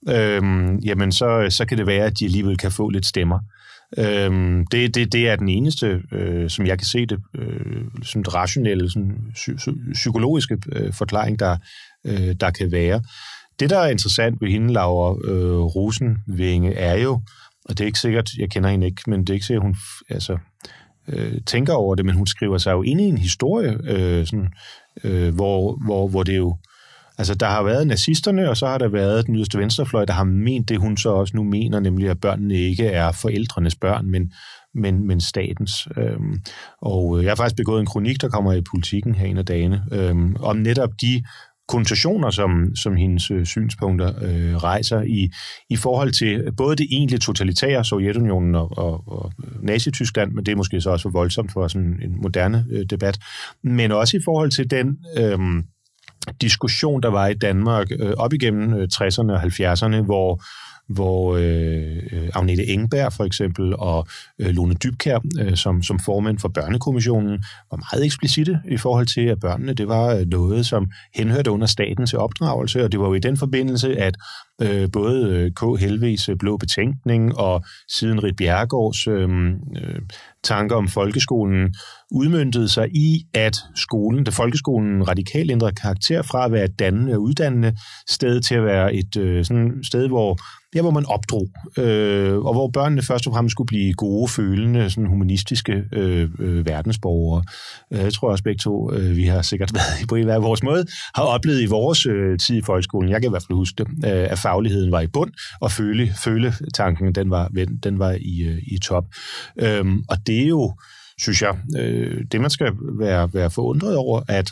[SPEAKER 3] øhm, jamen så, så kan det være, at de alligevel kan få lidt stemmer. Øhm, det, det, det er den eneste, øh, som jeg kan se det, øh, som det rationelle, sådan, psy- psykologiske øh, forklaring, der, øh, der kan være. Det, der er interessant ved hende, Laura øh, Rosenvinge, er jo, og det er ikke sikkert, jeg kender hende ikke, men det er ikke sikkert, hun altså, øh, tænker over det, men hun skriver sig jo ind i en historie, øh, sådan, øh, hvor, hvor, hvor det jo, altså der har været nazisterne, og så har der været den yderste venstrefløj, der har ment det, hun så også nu mener, nemlig at børnene ikke er forældrenes børn, men, men, men statens. Øhm, og jeg har faktisk begået en kronik, der kommer i Politikken her en af dagene, øhm, om netop de konnotationer, som, som hendes øh, synspunkter øh, rejser i, i forhold til både det egentlig totalitære Sovjetunionen og, og, og Nazi-Tyskland, men det er måske så også for voldsomt for sådan en moderne øh, debat, men også i forhold til den øh, diskussion, der var i Danmark øh, op igennem øh, tresserne og halvfjerdserne, hvor hvor øh, Agnete Engberg for eksempel og øh, Lone Dybkjær øh, som, som formand for Børnekommissionen var meget eksplicite i forhold til, at børnene det var noget, som henhørte under staten til opdragelse, og det var jo i den forbindelse, at øh, både K. Helves Blå Betænkning og siden Ritt Bjerregaards øh, øh, tanker om folkeskolen udmøntede sig i, at skolen, det folkeskolen radikalt ændrede karakter fra at være et dannende og uddannende sted til at være et øh, sådan sted, hvor ja, hvor man opdrog, øh, og hvor børnene først og fremmest skulle blive gode, følende, sådan humanistiske øh, øh, verdensborgere. Jeg tror også begge to, øh, vi har sikkert været på hver vores måde, har oplevet i vores øh, tid i folkeskolen, jeg kan i hvert fald huske det, øh, at fagligheden var i bund, og føle, føletanken, den var, den var i, øh, i top. Øhm, og det er jo, synes jeg, øh, det man skal være, være forundret over, at,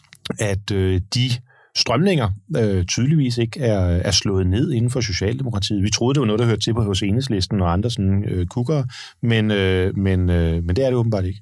[SPEAKER 3] at øh, de strømninger øh, tydeligvis ikke er, er slået ned inden for Socialdemokratiet. Vi troede, det var noget, der hørte til på hos Enhedslisten og andre sådan øh, kukkere, men, øh, men, øh, men det er det åbenbart ikke.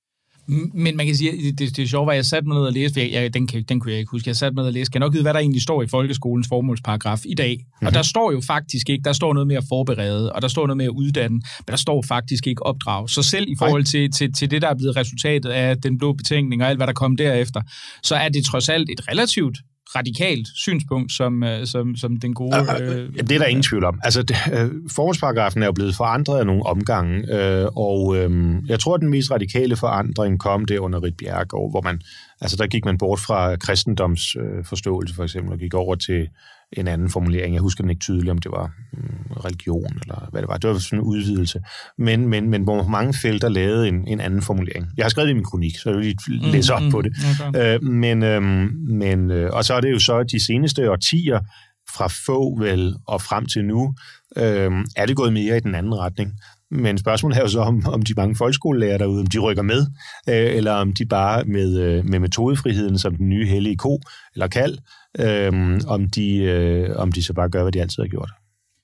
[SPEAKER 2] Men man kan sige, det, det, det er sjovt, at jeg satte mig ned og læste, jeg, jeg, den, den kunne jeg ikke huske, jeg satte mig ned og læste, kan jeg nok vide, hvad der egentlig står i folkeskolens formålsparagraf i dag. Mm-hmm. Og der står jo faktisk ikke, der står noget med at forberede, og der står noget med at uddanne, men der står faktisk ikke opdrag. Så selv i forhold til, til, til det, der er blevet resultatet af den blå betænkning og alt, hvad der kom derefter, så er det trods alt et relativt radikalt synspunkt, som, som, som den gode...
[SPEAKER 3] Øh, det er der ingen tvivl om. Altså, det, øh, formålsparagrafen er jo blevet forandret af nogle omgange, øh, og øh, jeg tror, at den mest radikale forandring kom der under Ritt Bjerregaard, hvor man, altså der gik man bort fra kristendomsforståelse øh, for eksempel, og gik over til en anden formulering. Jeg husker den ikke tydeligt, om det var mm, religion, eller hvad det var. Det var sådan en udvidelse. Men, men, men hvor mange felter lavede en, en anden formulering. Jeg har skrevet det i min kronik, så jeg vil lige læse op mm, på det. Okay. Øh, men, øh, men, øh, og så er det jo så de seneste årtier, fra få vel og frem til nu, øh, er det gået mere i den anden retning. Men spørgsmålet er jo så, om, om de mange folkeskolelærer derude, om de rykker med, øh, eller om de bare med, øh, med metodefriheden som den nye hellige ko, eller kald, øh, om, de, øh, om de så bare gør, hvad de altid har gjort.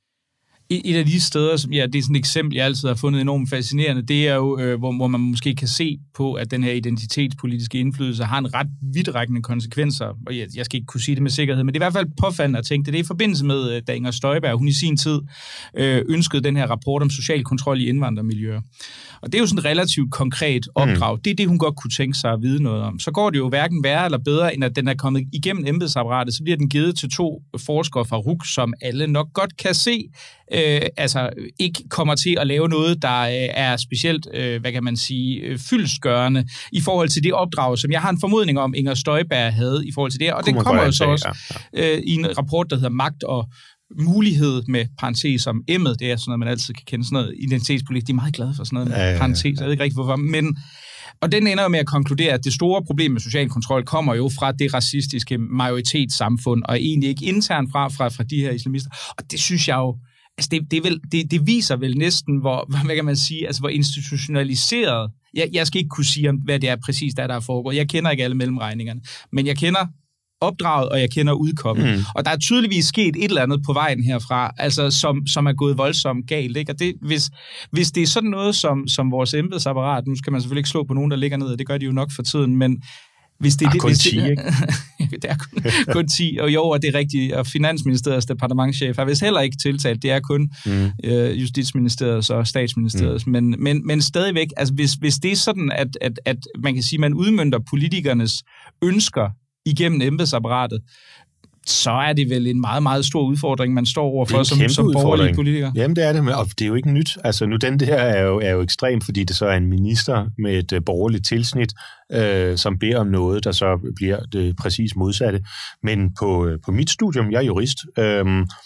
[SPEAKER 2] Et af de steder, som ja, det er sådan et eksempel, jeg altid har fundet enormt fascinerende, det er jo, øh, hvor, hvor man måske kan se på, at den her identitetspolitiske indflydelse har en ret vidtrækkende konsekvenser, og jeg, jeg skal ikke kunne sige det med sikkerhed, men det er i hvert fald påfaldende at tænke det. Det er i forbindelse med, da Inger Støjberg, hun i sin tid øh, ønskede den her rapport om social kontrol i indvandrermiljøer. Og det er jo sådan et relativt konkret opdrag. Mm. Det er det, hun godt kunne tænke sig at vide noget om. Så går det jo hverken værre eller bedre, end at den er kommet igennem embedsapparatet, så bliver den givet til to forskere fra R U C, som alle nok godt kan se, øh, altså ikke kommer til at lave noget, der øh, er specielt, øh, hvad kan man sige, øh, fyldestgørende i forhold til det opdrag, som jeg har en formodning om, Inger Støjberg havde i forhold til det. Og den kommer jo så også øh, i en rapport, der hedder Magt og mulighed med parentes om emmet. Det er sådan noget, man altid kan kende, sådan noget identitetspolitik. De er meget glade for sådan noget med ja, ja, ja. parentes. Jeg ved ikke rigtig, hvorfor. Men, og den ender med at konkludere, at det store problem med social kontrol kommer jo fra det racistiske majoritetssamfund, og egentlig ikke internt fra, fra, fra de her islamister. Og det synes jeg jo, altså det, det, vel, det, det viser vel næsten, hvor, hvad kan man sige, altså hvor institutionaliseret, jeg, jeg skal ikke kunne sige, om, hvad det er præcis, der, der er foregået. Jeg kender ikke alle mellemregningerne, men jeg kender opdraget, og jeg kender udkommet. Mm. Og der er tydeligvis sket et eller andet på vejen herfra, altså som, som er gået voldsomt galt. Ikke? Og det, hvis, hvis det er sådan noget som, som vores embedsapparat, nu skal man selvfølgelig ikke slå på nogen, der ligger ned, og det gør de jo nok for tiden, men hvis det er
[SPEAKER 3] ah,
[SPEAKER 2] det,
[SPEAKER 3] kun
[SPEAKER 2] hvis
[SPEAKER 3] ti,
[SPEAKER 2] det,
[SPEAKER 3] ikke?
[SPEAKER 2] det er kun, kun ti, og jo, og det er rigtigt, og Finansministeriets departementschef er vist heller ikke tiltalt, det er kun mm. øh, Justitsministeriets og Statsministeriets, mm. men, men, men stadigvæk, altså hvis, hvis det er sådan, at, at, at man kan sige, man udmønter politikernes ønsker igennem embedsapparatet, så er det vel en meget, meget stor udfordring, man står overfor som, som borgerlige politikere.
[SPEAKER 3] Jamen, det er det, og det er jo ikke nyt. Altså, nu den der er jo, er jo ekstrem, fordi det så er en minister med et uh, borgerligt tilsnit, øh, som beder om noget, der så bliver det præcis modsatte. Men på, på mit studium, jeg er jurist, øh,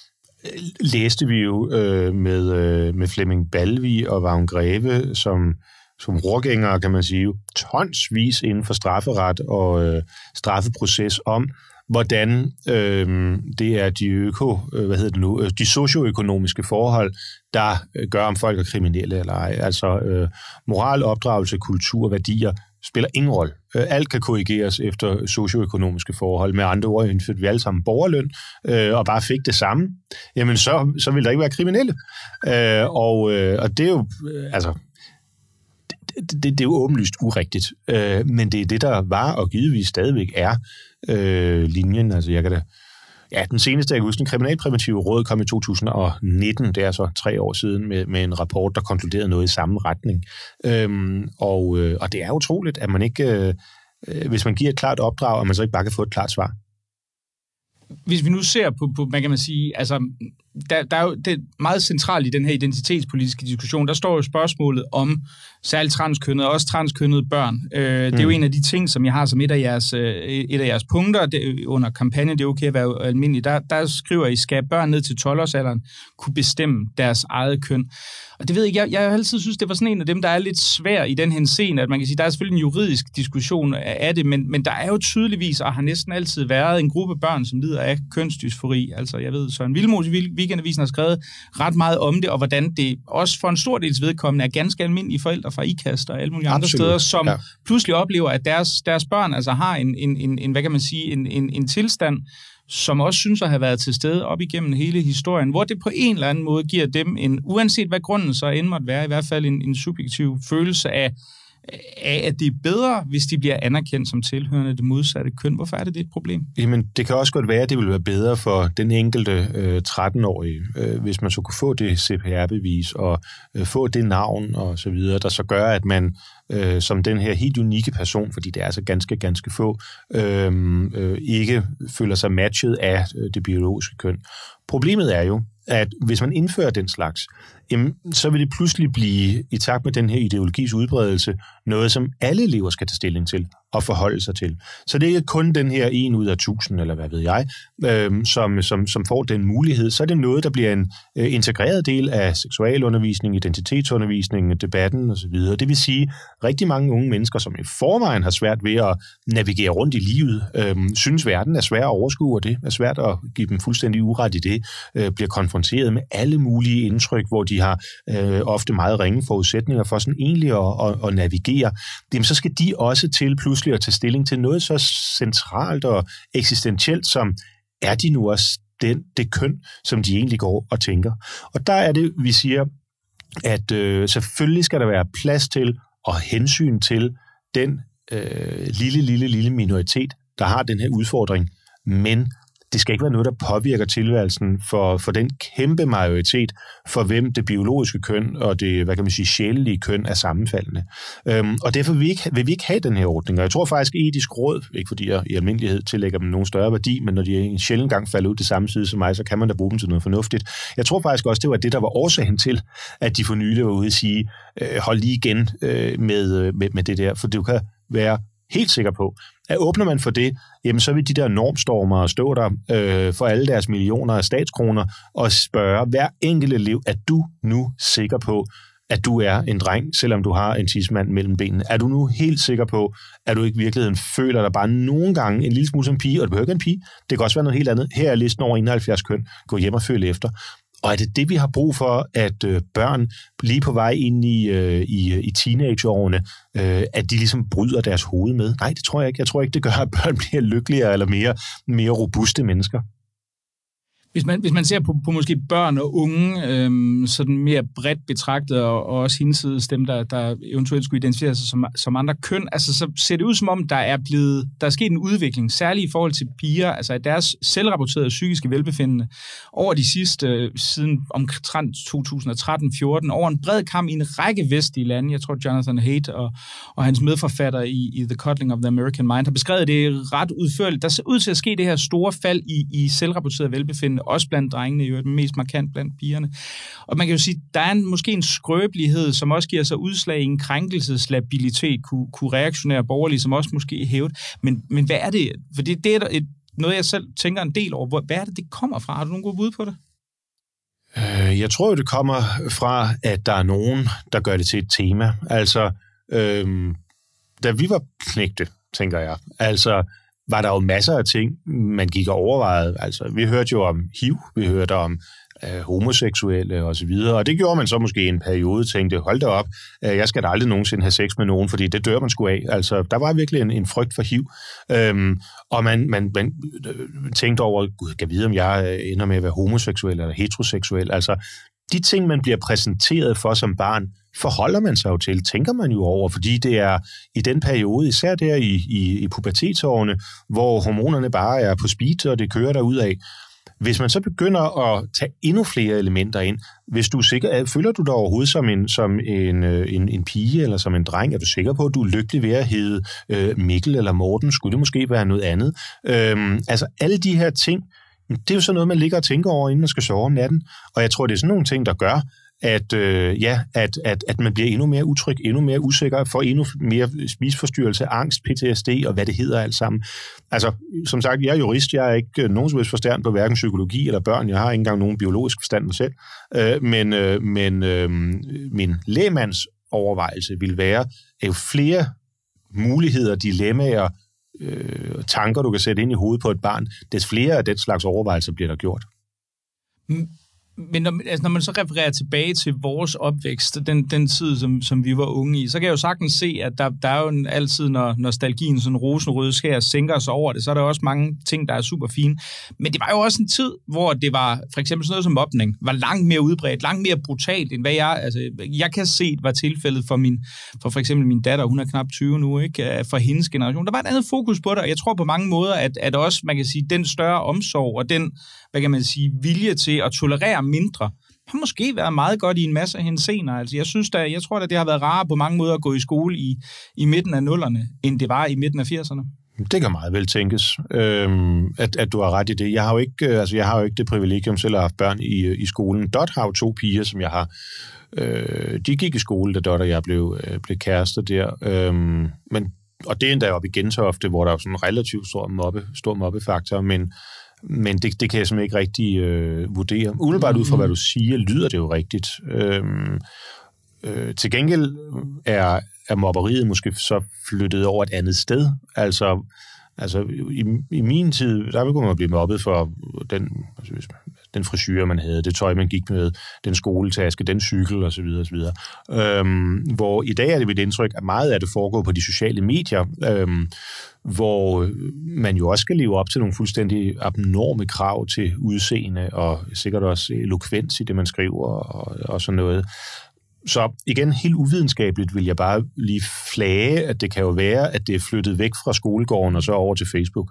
[SPEAKER 3] læste vi jo øh, med, øh, med Flemming Balvig og Vagn Greve som, som rorgængere, kan man sige, tonsvis inden for strafferet og øh, straffeproces om, hvordan øh, det er de øko, øh, hvad hedder det nu, de socioøkonomiske forhold, der øh, gør, om folk er kriminelle eller ej. Altså øh, moral, opdragelse, kultur, værdier spiller ingen rolle. Øh, alt kan korrigeres efter socioøkonomiske forhold. Med andre ord, indførte vi alle sammen borgerløn, øh, og bare fik det samme, jamen så, så vil der ikke være kriminelle. Øh, og, øh, og det er jo, øh, altså, det, det, det er jo åbenlyst urigtigt. Øh, men det er det, der var, og givetvis stadigvæk er, Øh, linjen. Altså, jeg kan da... Ja, den seneste, jeg kan huske, den kriminalpræventive råd kom i to tusind og nitten, det er så tre år siden, med, med en rapport, der konkluderede noget i samme retning. Øhm, og, øh, og det er utroligt, at man ikke, øh, hvis man giver et klart opdrag, at man så ikke bare kan få et klart svar.
[SPEAKER 2] Hvis vi nu ser på, på man kan man sige, altså, der, der er jo det er meget centralt i den her identitetspolitiske diskussion, der står jo spørgsmålet om særligt transkønnede og også transkønnede børn. Øh, mm. Det er jo en af de ting, som jeg har som et af jeres, et af jeres punkter det, under kampagnen, det er okay at være almindeligt. Der, der skriver I, skal børn ned til tolv-årsalderen kunne bestemme deres eget køn. Og det ved jeg ikke, jeg, jeg har altid synes, det var sådan en af dem, der er lidt svær i den henseende, at man kan sige, der er selvfølgelig en juridisk diskussion af det, men, men der er jo tydeligvis, og har næsten altid været en gruppe børn, som lider af kønsdysfori. Altså, jeg ved, Søren Vilmos i Weekendavisen har skrevet ret meget om det, og hvordan det også for en stor dels vedkommende er ganske almindelige forældre fra IKAST og alle mulige andre Absolut. steder, som ja. pludselig oplever, at deres, deres børn altså har en, en, en, en, hvad kan man sige, en, en, en tilstand, som også synes at have været til stede op igennem hele historien, hvor det på en eller anden måde giver dem en, uanset hvad grunden så end måtte være, i hvert fald en, en subjektiv følelse af, af, at det er bedre, hvis de bliver anerkendt som tilhørende det modsatte køn. Hvorfor er det det et problem?
[SPEAKER 3] Jamen, det kan også godt være, at det ville være bedre for den enkelte øh, tretten-årige, øh, hvis man så kunne få det C P R-bevis og øh, få det navn og så videre, der så gør, at man øh, som den her helt unikke person, fordi det er altså ganske, ganske få, øh, øh, ikke føler sig matchet af øh, det biologiske køn. Problemet er jo, at hvis man indfører den slags, jamen, så vil det pludselig blive, i takt med den her ideologis udbredelse, noget, som alle elever skal tage stilling til og forholde sig til. Så det er ikke kun den her en ud af tusind, eller hvad ved jeg, øh, som, som, som får den mulighed. Så er det noget, der bliver en øh, integreret del af seksualundervisning, identitetsundervisning, debatten osv. Det vil sige, rigtig mange unge mennesker, som i forvejen har svært ved at navigere rundt i livet, øh, synes verden er svær at overskue, og det er svært at give dem fuldstændig uret i det, øh, bliver konfronteret med alle mulige indtryk, hvor de har øh, ofte meget ringe forudsætninger for sådan egentlig at, at, at navigere. Jamen, så skal de også til pludselig at tage stilling til noget så centralt og eksistentielt, som er de nu også den, det køn, som de egentlig går og tænker. Og der er det, vi siger, at øh, selvfølgelig skal der være plads til og hensyn til den øh, lille, lille, lille minoritet, der har den her udfordring, men det skal ikke være noget, der påvirker tilværelsen for, for den kæmpe majoritet, for hvem det biologiske køn og det, hvad kan man sige, sjælelige køn er sammenfaldende. Øhm, og derfor vil vi, ikke, vil vi ikke have den her ordning. Og jeg tror faktisk, etisk råd, ikke fordi jeg i almindelighed tillægger dem nogen større værdi, men når de en sjældent gang falder ud til samme side som mig, så kan man da bruge dem til noget fornuftigt. Jeg tror faktisk også, det var det, der var årsagen til, at de for nylig var ude at sige, øh, hold lige igen øh, med, med, med det der, for det kan være helt sikker på, at åbner man for det, jamen så vil de der normstormere stå der øh, for alle deres millioner af statskroner og spørge hver enkelt elev, er du nu sikker på, at du er en dreng, selvom du har en tidsmand mellem benene? Er du nu helt sikker på, at du ikke i virkeligheden føler dig bare nogle gange en lille smule som en pige, og det behøver ikke en pige, det kan også være noget helt andet. Her er listen over enoghalvfjerds køn, gå hjem og føle efter. Og er det det, vi har brug for, at øh, børn lige på vej ind i, øh, i, i teenageårene, øh, at de ligesom bryder deres hoved med? Nej, det tror jeg ikke. Jeg tror ikke, det gør, at børn bliver lykkeligere eller mere, mere robuste mennesker.
[SPEAKER 2] Hvis man, hvis man ser på, på måske børn og unge, øhm, sådan mere bredt betragtet, og, og også hinsides dem, der, der eventuelt skulle identificere sig som, som andre køn, altså så ser det ud som om, der er blevet, der er sket en udvikling, særligt i forhold til piger, altså at deres selvrapporterede psykiske velbefindende over de sidste, øh, siden omtrent to tusind og tretten fjorten, over en bred kam i en række vestlige lande. Jeg tror, Jonathan Haidt og, og hans medforfatter i, i The Coddling of the American Mind har beskrevet det ret udførligt. Der ser ud til at ske det her store fald i, i selvrapporteret velbefindende, også blandt drengene, jo den mest markant blandt pigerne. Og man kan jo sige, der er en, måske en skrøbelighed, som også giver sig udslag i en krænkelseslabilitet, kunne, kunne reaktionære borgerlige, som også måske er hævet. Men, men hvad er det? For det, det er et, noget, jeg selv tænker en del over. Hvad er det, det kommer fra? Har du nogen gode bud på det?
[SPEAKER 3] Jeg tror jo, det kommer fra, at der er nogen, der gør det til et tema. Altså, øhm, da vi var knægte, tænker jeg, altså var der jo masser af ting, man gik og overvejede. Altså, vi hørte jo om H I V, vi hørte om øh, homoseksuelle og så videre, og det gjorde man så måske i en periode, tænkte, hold da op, øh, jeg skal da aldrig nogensinde have sex med nogen, fordi det dør man sgu af. Altså, der var virkelig en, en frygt for H I V, øhm, og man, man, man tænkte over, gud, kan vide, om jeg ender med at være homoseksuel eller heteroseksuel. Altså, de ting, man bliver præsenteret for som barn, forholder man sig jo til, tænker man jo over, fordi det er i den periode, især der i, i, i pubertetsårene, hvor hormonerne bare er på speed, og det kører derudad. Hvis man så begynder at tage endnu flere elementer ind, hvis du er sikker, føler du dig overhovedet som en, som en, en, en pige eller som en dreng, er du sikker på, at du er lykkelig ved at hedde øh, Mikkel eller Morten? Skulle det måske være noget andet? Øhm, altså alle de her ting, det er jo sådan noget, man ligger og tænker over, inden man skal sove om natten. Og jeg tror, det er sådan nogle ting, der gør, at, øh, ja, at, at, at man bliver endnu mere utryg, endnu mere usikker, får endnu mere spiseforstyrrelse, angst, P T S D og hvad det hedder alt sammen. Altså, som sagt, jeg er jurist, jeg er ikke nogen som helst forstand på hverken psykologi eller børn, jeg har ikke engang nogen biologisk forstand mig selv, øh, men, øh, men øh, min lægmands overvejelse vil være, at jo flere muligheder, dilemmaer, øh, tanker, du kan sætte ind i hovedet på et barn, des flere af den slags overvejelser bliver der gjort.
[SPEAKER 2] Mm. Men når, altså, når man så refererer tilbage til vores opvækst, den, den tid, som, som vi var unge i, så kan jeg jo sagtens se, at der, der er jo en, altid, når nostalgien, sådan rosenrøde skær, sænker sig over det, så er der også mange ting, der er super fine. Men det var jo også en tid, hvor det var, for eksempel sådan noget som mobning, var langt mere udbredt, langt mere brutalt, end hvad jeg, altså, jeg kan se, var tilfældet for min, for, for eksempel min datter, hun er knap tyve nu, ikke, for hendes generation. Der var et andet fokus på det, og jeg tror på mange måder, at, at også, man kan sige, den større omsorg, og den, hvad kan man sige, vilje til at tolerere mindre, har måske været meget godt i en masse henseender. Altså, jeg synes da, jeg tror da, det har været rarere på mange måder at gå i skole i, i midten af nullerne, end det var i midten af firserne.
[SPEAKER 3] Det kan meget vel tænkes, øhm, at, at du har ret i det. Jeg har jo ikke, altså, jeg har jo ikke det privilegium selv at have haft børn i, i skolen. Dot har jo to piger, som jeg har. Øh, de gik i skole, da Dot og jeg blev, øh, blev kærester der. Øhm, men, og det er endda oppe i Gentofte, hvor der er sådan en relativt stor, mobbe, stor mobbefaktor, men Men det, det kan jeg simpelthen ikke rigtig øh, vurdere. Umiddelbart ud fra, hvad du siger, lyder det jo rigtigt. Øhm, øh, til gengæld er, er mobberiet måske så flyttet over et andet sted. Altså, altså i, i min tid, der kunne man blive mobbet for den, altså, den frisyre, man havde, det tøj, man gik med, den skoletaske, den cykel osv. osv. Øhm, hvor i dag er det mit indtryk, at meget af det foregår på de sociale medier, øhm, hvor man jo også skal leve op til nogle fuldstændig abnorme krav til udseende, og sikkert også elokvens i det, man skriver, og, og sådan noget. Så igen, helt uvidenskabeligt vil jeg bare lige flage, at det kan jo være, at det er flyttet væk fra skolegården og så over til Facebook.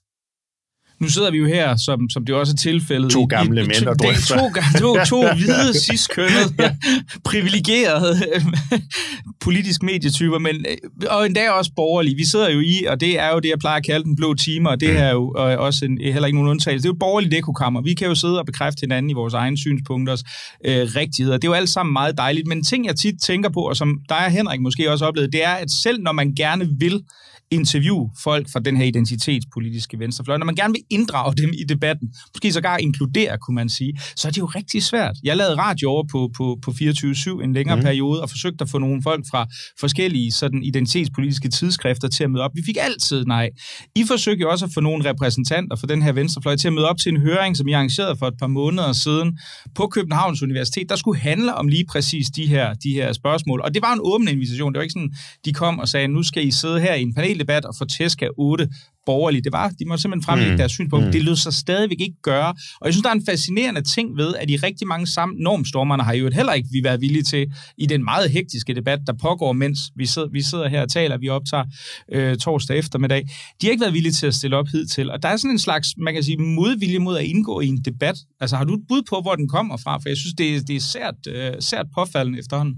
[SPEAKER 2] Nu sidder vi jo her, som, som det også er tilfældet.
[SPEAKER 3] To gamle i, i, mænd og drøfter.
[SPEAKER 2] To, to, to, to hvide, cis-kønnede, ja, privilegerede politisk medietyper, men, og endda også borgerlige. Vi sidder jo i, og det er jo det, jeg plejer at kalde den blå timer, og det her er jo også en, heller ikke nogen undtagelse. Det er jo et borgerligt ekokammer. Vi kan jo sidde og bekræfte hinanden i vores egne synspunkters øh, rigtigheder. Det er jo alt sammen meget dejligt, men en ting, jeg tit tænker på, og som dig og Henrik måske også oplevede, det er, at selv når man gerne vil interview folk fra den her identitetspolitiske venstrefløj, når man gerne vil inddrage dem i debatten, måske sågar inkludere, kunne man sige, så er det jo rigtig svært. Jeg lavede radio over på, på, på fireogtyve syv en længere mm. periode, og forsøgte at få nogle folk fra forskellige sådan, identitetspolitiske tidsskrifter til at møde op. Vi fik altid nej. I forsøgte jo også at få nogle repræsentanter for den her venstrefløj til at møde op til en høring, som I arrangerede for et par måneder siden på Københavns Universitet, der skulle handle om lige præcis de her, de her spørgsmål. Og det var en åben invitation. Det var ikke sådan, de kom og sagde, nu skal I sidde her i en panel. debat og få tæsk af otte borgerlige. Det var, de måtte simpelthen fremlægge mm. deres synspunkt. Mm. Det lød sig stadigvæk ikke gøre. Og jeg synes, der er en fascinerende ting ved, at i rigtig mange sammen normstormerne har jo heller ikke vi været villige til i den meget hektiske debat, der pågår, mens vi sidder, vi sidder her og taler, vi optager øh, torsdag eftermiddag. De har ikke været villige til at stille op hidtil. Og der er sådan en slags, man kan sige, modvilje mod at indgå i en debat. Altså, har du et bud på, hvor den kommer fra? For jeg synes, det er, det er sært, øh, sært påfaldende efterhånden.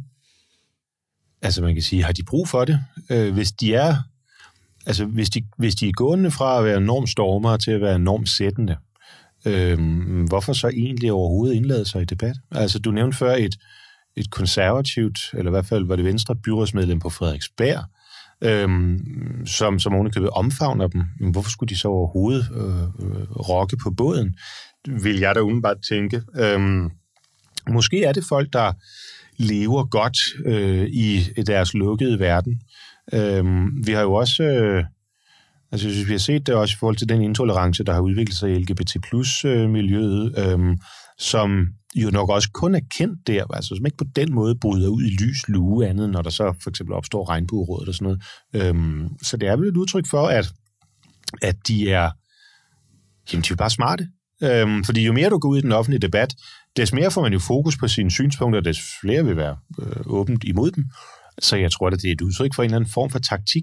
[SPEAKER 3] Altså, man kan sige, har de brug for det? Øh, hvis de er Altså, hvis de, hvis de er gående fra at være normstormere til at være normsættende, øh, hvorfor så egentlig overhovedet indlade sig i debat? Altså, du nævnte før et, et konservativt, eller i hvert fald var det venstre byrådsmedlem på Frederiksberg, øh, som, som ovenikøbet omfavner dem. Men hvorfor skulle de så overhovedet øh, rokke på båden? Vil jeg da umiddelbart tænke. Øh, måske er det folk, der lever godt øh, i deres lukkede verden. Øhm, vi har jo også, øh, altså vi har set det også i forhold til den intolerance, der har udviklet sig i L G B T plus miljøet, øhm, som jo nok også kun er kendt der, altså som ikke på den måde bryder ud i lys lue andet, når der så for eksempel opstår regnbuerådet og sådan noget. Øhm, så det er vel et udtryk for, at, at de er, jamen de er bare smarte. Øhm, fordi jo mere du går ud i den offentlige debat, des mere får man jo fokus på sine synspunkter, des flere vil være øh, åbent imod dem. Så jeg tror, at det er et udtryk for en eller anden form for taktik,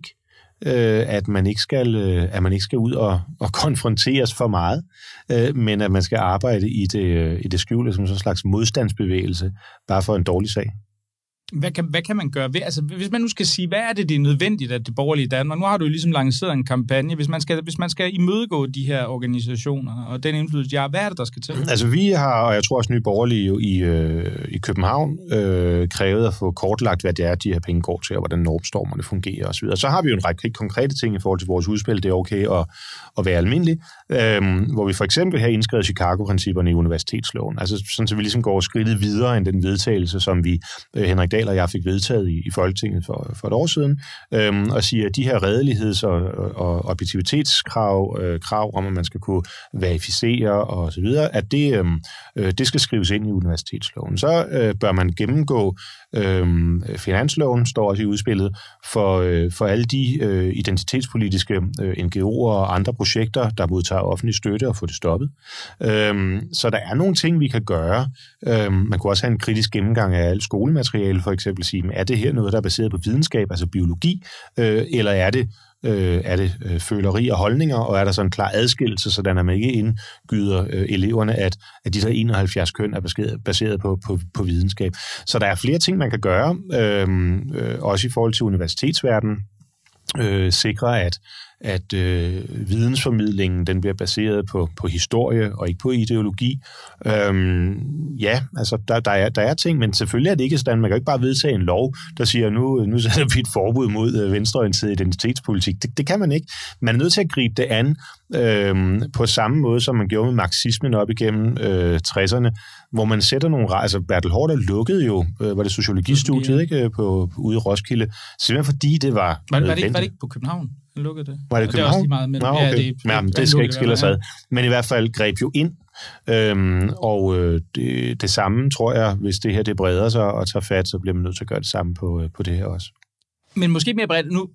[SPEAKER 3] øh, at man ikke skal, øh, at man ikke skal ud og, og konfronteres for meget, øh, men at man skal arbejde i det, i det skjulte som sådan en slags modstandsbevægelse, bare for en dårlig sag.
[SPEAKER 2] Hvad kan, hvad kan man gøre ved? Altså, hvis man nu skal sige, hvad er det, det er nødvendigt, at det borgerlige Danmark, nu har du jo ligesom lanceret en kampagne, hvis man skal, hvis man skal imødegå de her organisationer, og den indflydelse, ja, hvad er det, der skal til? Altså,
[SPEAKER 3] vi har, og jeg tror også Nye Borgerlige jo i, øh, i København, øh, krævet at få kortlagt, hvad det er, de her penge går til, og hvordan normstormerne fungerer osv. Så har vi jo en række konkrete ting i forhold til vores udspil, det er okay at, at være almindelig, øh, hvor vi for eksempel har indskrevet Chicago-principperne i universitetsloven, altså sådan, så vi ligesom går skridtet videre end den vedtagelse, som vi, øh, Henrik Dahl og jeg fik vedtaget i, i Folketinget for, for et år siden, øhm, og siger, at de her redeligheds- og, og objektivitetskrav, øh, krav om, at man skal kunne verificere og så videre, at det, øh, det skal skrives ind i universitetsloven. Så øh, bør man gennemgå øh, finansloven, står også i udspillet, for, øh, for alle de øh, identitetspolitiske øh, N G O'er og andre projekter, der modtager offentlig støtte, og få det stoppet. Øh, så der er nogle ting, vi kan gøre. Øh, man kunne også have en kritisk gennemgang af alt skolemateriale, for eksempel sige, er det her noget, der er baseret på videnskab, altså biologi, øh, eller er det, øh, er det øh, føleri og holdninger, og er der så en klar adskillelse, sådan at man ikke indgyder øh, eleverne, at, at de der enoghalvfjerds køn er baseret, baseret på, på, på videnskab. Så der er flere ting, man kan gøre, øh, øh, også i forhold til universitetsverdenen, øh, sikre, at at øh, vidensformidlingen den bliver baseret på, på historie og ikke på ideologi. Øhm, ja, altså der, der, er, der er ting, men selvfølgelig er det ikke sådan, man kan ikke bare vedtage en lov, der siger, nu, nu sætter vi et forbud mod øh, venstreorienteret identitetspolitik. Det, det kan man ikke. Man er nødt til at gribe det an øh, på samme måde, som man gjorde med marxismen op igennem øh, tresserne, hvor man sætter nogle... Altså Bertel Haarder lukkede jo, øh, var det sociologistudiet, ikke, på, ude i Roskilde, simpelthen fordi det var...
[SPEAKER 2] Var, var, det ikke, var det ikke på København? Lukkede det.
[SPEAKER 3] Var det København? Det er også lige meget, men Nå, okay. ja, det, ja, det, det skal ikke skille sig ad. Men i hvert fald greb jo ind, øhm, og øh, det, det samme, tror jeg, hvis det her det breder sig og tager fat, så bliver man nødt til at gøre det samme på, på det her også. Men måske mere bredt, nu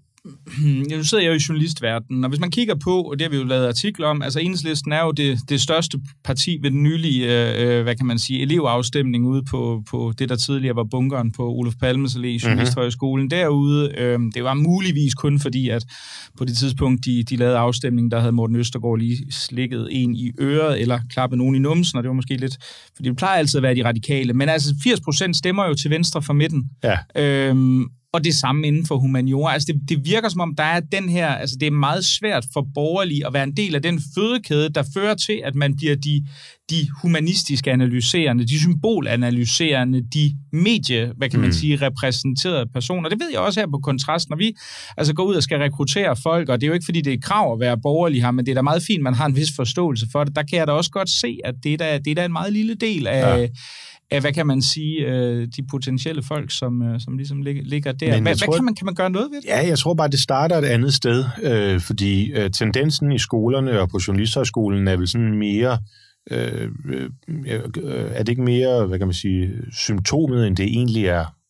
[SPEAKER 3] nu sidder jeg jo i journalistverdenen, og hvis man kigger på, og det har vi jo lavet artikler om, altså Enhedslisten er jo det, det største parti ved den nylige, øh, hvad kan man sige, elevafstemning ude på, på det, der tidligere var bunkeren på Olof Palmes Allé i Journalisthøjskolen. Mm-hmm. Derude, øh, det var muligvis kun fordi, at på det tidspunkt, de, de lavede afstemningen, der havde Morten Østergaard lige slikket en i øret, eller klappet nogen i numsen, og det var måske lidt, fordi det plejer altid at være de radikale, men altså firs procent stemmer jo til venstre for midten. Ja. Øhm, og det samme inden for humaniora. Altså det, det virker som om, der er den her, altså det er meget svært for borgerlige at være en del af den fødekæde, der fører til, at man bliver de, de humanistiske analyserende, de symbolanalyserende, de medie, hvad kan man mm. sige, repræsenterede personer. Det ved jeg også her på Kontrast, når vi altså går ud og skal rekruttere folk, og det er jo ikke fordi, det er krav at være borgerlig her, men det er da meget fint, man har en vis forståelse for det. Der kan jeg da også godt se, at det er da, det er da en meget lille del af... Ja. af, hvad kan man sige, øh, de potentielle folk, som, øh, som ligesom ligger, ligger der. Hvad, hvad kan, man, kan man gøre noget ved det? Ja, jeg tror bare, det starter et andet sted, øh, fordi øh, tendensen i skolerne og på Journalisthøjskolen er vel sådan mere, øh, øh, er det ikke mere, hvad kan man sige, symptomet, end det egentlig er,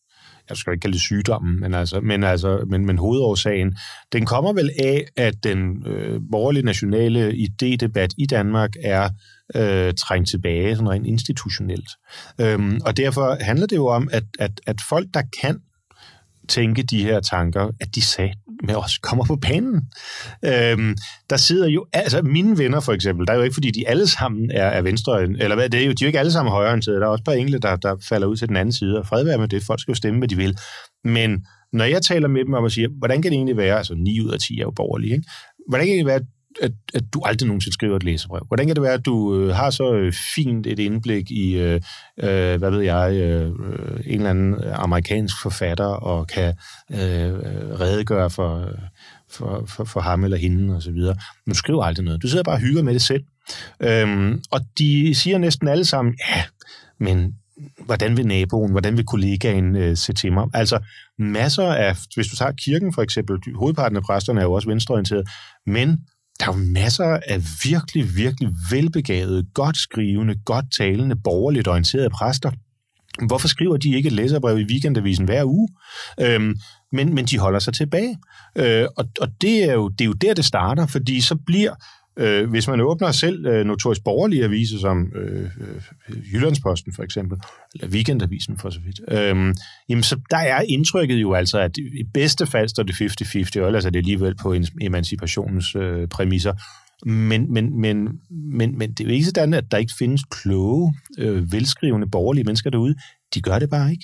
[SPEAKER 3] jeg skal ikke kalde det sygdommen, men, altså, men, altså, men, men hovedårsagen, den kommer vel af, at den øh, borgerlige nationale idédebat i Danmark er øh, trængt tilbage, sådan rent institutionelt. Øhm, og derfor handler det jo om, at, at, at folk, der kan tænke de her tanker, at de sagde med os kommer på banen. Øhm, der sidder jo, altså mine venner for eksempel, der er jo ikke, fordi de alle sammen er, er venstre, eller hvad, det er jo, de er jo ikke alle sammen højreorienterede, der er også bare enkelte, der, der falder ud til den anden side, og fred være med det, folk skal jo stemme, hvad de vil. Men når jeg taler med dem om at sige, hvordan kan det egentlig være, altså ni ud af ti er jo borgerlige, ikke? Hvordan kan det være, at, at du aldrig nogensinde skriver et læserbrev? Hvordan kan det være, at du øh, har så øh, fint et indblik i, øh, øh, hvad ved jeg, øh, en eller anden amerikansk forfatter, og kan øh, redegøre for, for, for, for ham eller hende, og så videre. Men du skriver aldrig noget. Du sidder bare og hygger med det selv. Øhm, og de siger næsten alle sammen, ja, men hvordan vil naboen, hvordan vil kollegaen øh, se til mig? Altså masser af, hvis du tager kirken for eksempel, hovedparten af præsterne er jo også venstreorienteret, men der er jo masser af virkelig, virkelig velbegavede, godt skrivende, godt talende, borgerligt orienterede præster. Hvorfor skriver de ikke et læserbrev i Weekendavisen hver uge? Øhm, men, men de holder sig tilbage. Øh, og og det, er jo, det er jo der, det starter, fordi så bliver, øh, hvis man åbner selv øh, notorisk borgerlige aviser, som øh, øh, Jyllandsposten for eksempel, eller Weekendavisen for så vidt, øh, jamen så der er indtrykket jo altså, at i bedste fald står det halvtreds halvtreds, og ellers er det alligevel på emancipationens øh, præmisser. Men, men, men, men, men det er jo ikke sådan, at der ikke findes kloge, øh, velskrivende, borgerlige mennesker derude. De gør det bare ikke.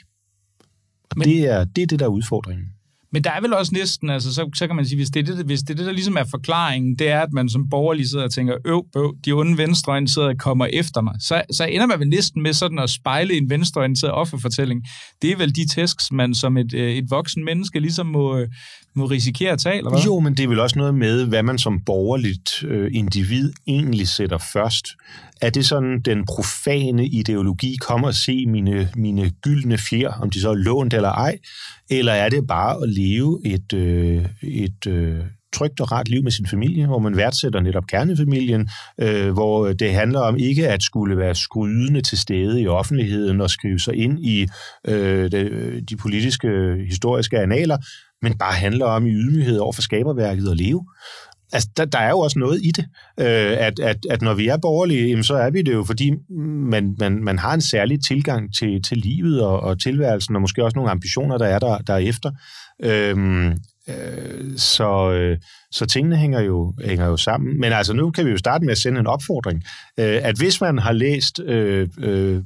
[SPEAKER 3] Og men, det, er, det er det, der er udfordringen.
[SPEAKER 2] Men der er vel også næsten, altså så, så kan man sige, hvis det, er det, hvis det er det, der ligesom er forklaringen, det er, at man som borgerlig sidder og tænker, øv, øv, de onde venstreorienterede kommer efter mig. Så, så ender man vel næsten med sådan at spejle en venstreorienteret offerfortælling. Det er vel de tæsks, man som et, et voksen menneske ligesom må, må risikere at tage, eller hvad?
[SPEAKER 3] Jo, men det er vel også noget med, hvad man som borgerligt øh, individ egentlig sætter først. Er det sådan, den profane ideologi kommer at se mine, mine gyldne fjer, om de så er lånt eller ej, eller er det bare at leve et, øh, et øh, trygt og rart liv med sin familie, hvor man værdsætter netop kernefamilien, øh, hvor det handler om ikke at skulle være skrydende til stede i offentligheden og skrive sig ind i øh, de, de politiske, historiske analer, men bare handler om i ydmyghed over for skaberværket at leve. Altså, der, der er jo også noget i det, øh, at, at, at når vi er borgerlige, jamen, så er vi det jo, fordi man, man, man har en særlig tilgang til, til livet og, og tilværelsen, og måske også nogle ambitioner, der er der, der er efter. Øhm, øh, så, øh, så tingene hænger jo, hænger jo sammen. Men altså, nu kan vi jo starte med at sende en opfordring, øh, at hvis man har læst øh, øh,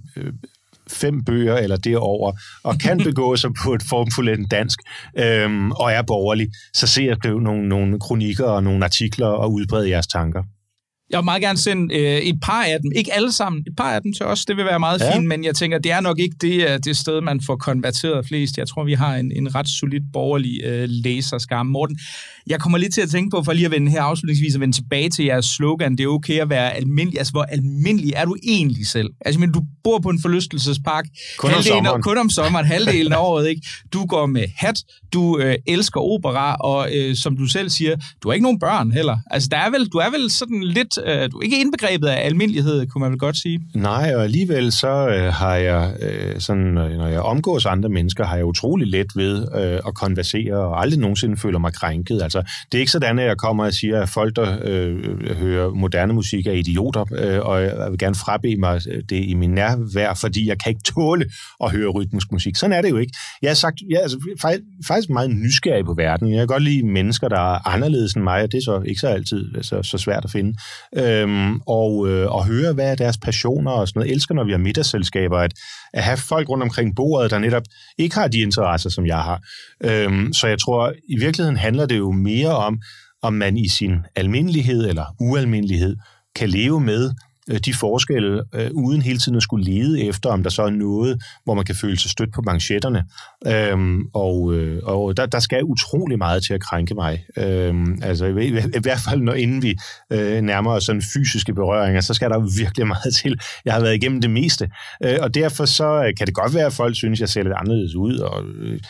[SPEAKER 3] fem bøger eller derover og kan begå sig på et formfuldendt dansk, øhm, og er borgerlig, så se at skrive nogle, nogle kronikker og nogle artikler og udbrede jeres tanker.
[SPEAKER 2] Jeg vil meget gerne sende øh, et par af dem, ikke alle sammen, et par af dem til os, det vil være meget ja. fint, men jeg tænker, det er nok ikke det, det sted, man får konverteret flest. Jeg tror, vi har en, en ret solid borgerlig øh, læserskam. Morten, jeg kommer lidt til at tænke på, for lige at vende her afslutningsvis og vende tilbage til jeres slogan, det er okay at være almindelig. Altså, hvor almindelig er du egentlig selv? Altså, men du bor på en forlystelsespark,
[SPEAKER 3] kun om sommeren,
[SPEAKER 2] kun om sommeren halvdelen af året, ikke? Du går med hat, du øh, elsker opera, og øh, som du selv siger, du har ikke nogen børn heller. Altså, der er vel, du er vel sådan lidt du er ikke indbegrebet af almindelighed, kunne man vel godt sige.
[SPEAKER 3] Nej, og alligevel så øh, har jeg, øh, sådan, når jeg omgås andre mennesker, har jeg utrolig let ved øh, at konversere, og aldrig nogensinde føler mig krænket. Altså, det er ikke sådan, at jeg kommer og siger, at folk, der øh, hører moderne musik, er idioter, øh, og jeg vil gerne frabede mig det i min nærvær, fordi jeg kan ikke tåle at høre rytmisk musik. Sådan er det jo ikke. Jeg har sagt, jeg er altså, faktisk, faktisk meget nysgerrig på verden. Jeg kan godt lide mennesker, der er anderledes end mig, og det er så ikke så altid så, så svært at finde. Øhm, og, øh, og høre, hvad er deres passioner og sådan noget. Jeg elsker, når vi har middagsselskaber, at, at have folk rundt omkring bordet, der netop ikke har de interesser, som jeg har. Øhm, så jeg tror, i virkeligheden handler det jo mere om, om man i sin almindelighed eller ualmindelighed kan leve med de forskelle, øh, uden hele tiden at skulle lede efter, om der så er noget, hvor man kan føle sig stødt på manchetterne. Øhm, og øh, og der, der skal utrolig meget til at krænke mig. Øhm, altså i, i, i hvert fald, når inden vi øh, nærmer os sådan fysiske berøringer, så skal der virkelig meget til. Jeg har været igennem det meste. Øh, og derfor så kan det godt være, at folk synes, jeg ser lidt anderledes ud, og øh,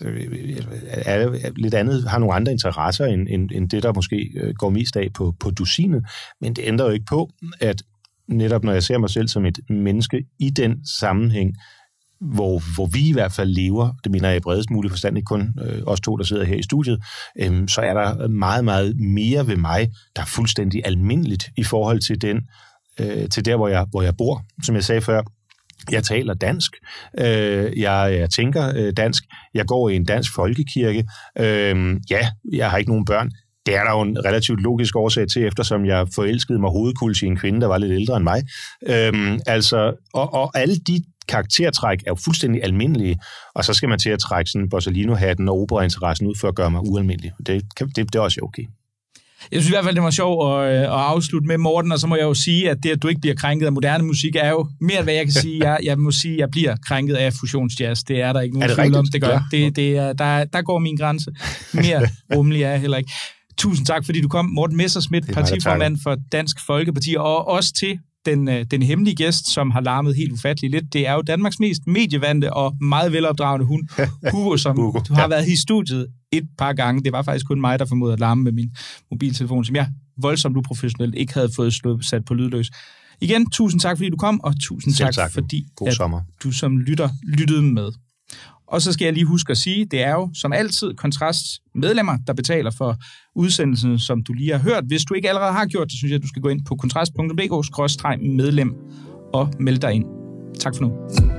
[SPEAKER 3] er, er lidt andet, har nogle andre interesser, end, end, end det, der måske går mest af på, på dusinet. Men det ændrer jo ikke på, at netop når jeg ser mig selv som et menneske i den sammenhæng, hvor, hvor vi i hvert fald lever, det mener jeg i bredest mulig forstand, ikke kun øh, os to, der sidder her i studiet, øh, så er der meget, meget mere ved mig, der er fuldstændig almindeligt i forhold til den, øh, til der, hvor jeg, hvor jeg bor. Som jeg sagde før, jeg taler dansk, øh, jeg, jeg tænker øh, dansk, jeg går i en dansk folkekirke, øh, ja, jeg har ikke nogen børn. Det er der jo en relativt logisk årsag til, eftersom jeg forelskede mig hovedkuls i en kvinde, der var lidt ældre end mig. Øh, altså, og, og alle de karaktertræk er jo fuldstændig almindelige, og så skal man til at trække sådan Borsalino-hatten og operainteressen ud for at gøre mig ualmindelig. Det, det, det er også okay.
[SPEAKER 2] Jeg synes i hvert fald, det var sjovt at, at afslutte med, Morten, og så må jeg jo sige, at det, at du ikke bliver krænket af moderne musik, er jo mere, hvad jeg kan sige. Jeg, jeg må sige, at jeg bliver krænket af fusionsjazz. Det er der ikke nogen tvivl om, det gør. Ja. Det, det er, der, der går min grænse. Mere rummelig er jeg heller ikke. Tusind tak, fordi du kom. Morten Messerschmidt, partiformand for Dansk Folkeparti, og også til den, den hemmelige gæst, som har larmet helt ufatteligt lidt. Det er jo Danmarks mest medievante og meget velopdragende hund, Hugo, som Hugo, du har ja. været i studiet et par gange. Det var faktisk kun mig, der formodede at larme med min mobiltelefon, som jeg voldsomt uprofessionelt ikke havde fået slået, sat på lydløs. Igen, tusind tak, fordi du kom, og tusind tak, tak, fordi at du som lytter lyttede med. Og så skal jeg lige huske at sige, det er jo som altid Kontrasts medlemmer, der betaler for udsendelsen, som du lige har hørt. Hvis du ikke allerede har gjort det, synes jeg, at du skal gå ind på kontrast punktum d k skråstreg medlem og melde dig ind. Tak for nu.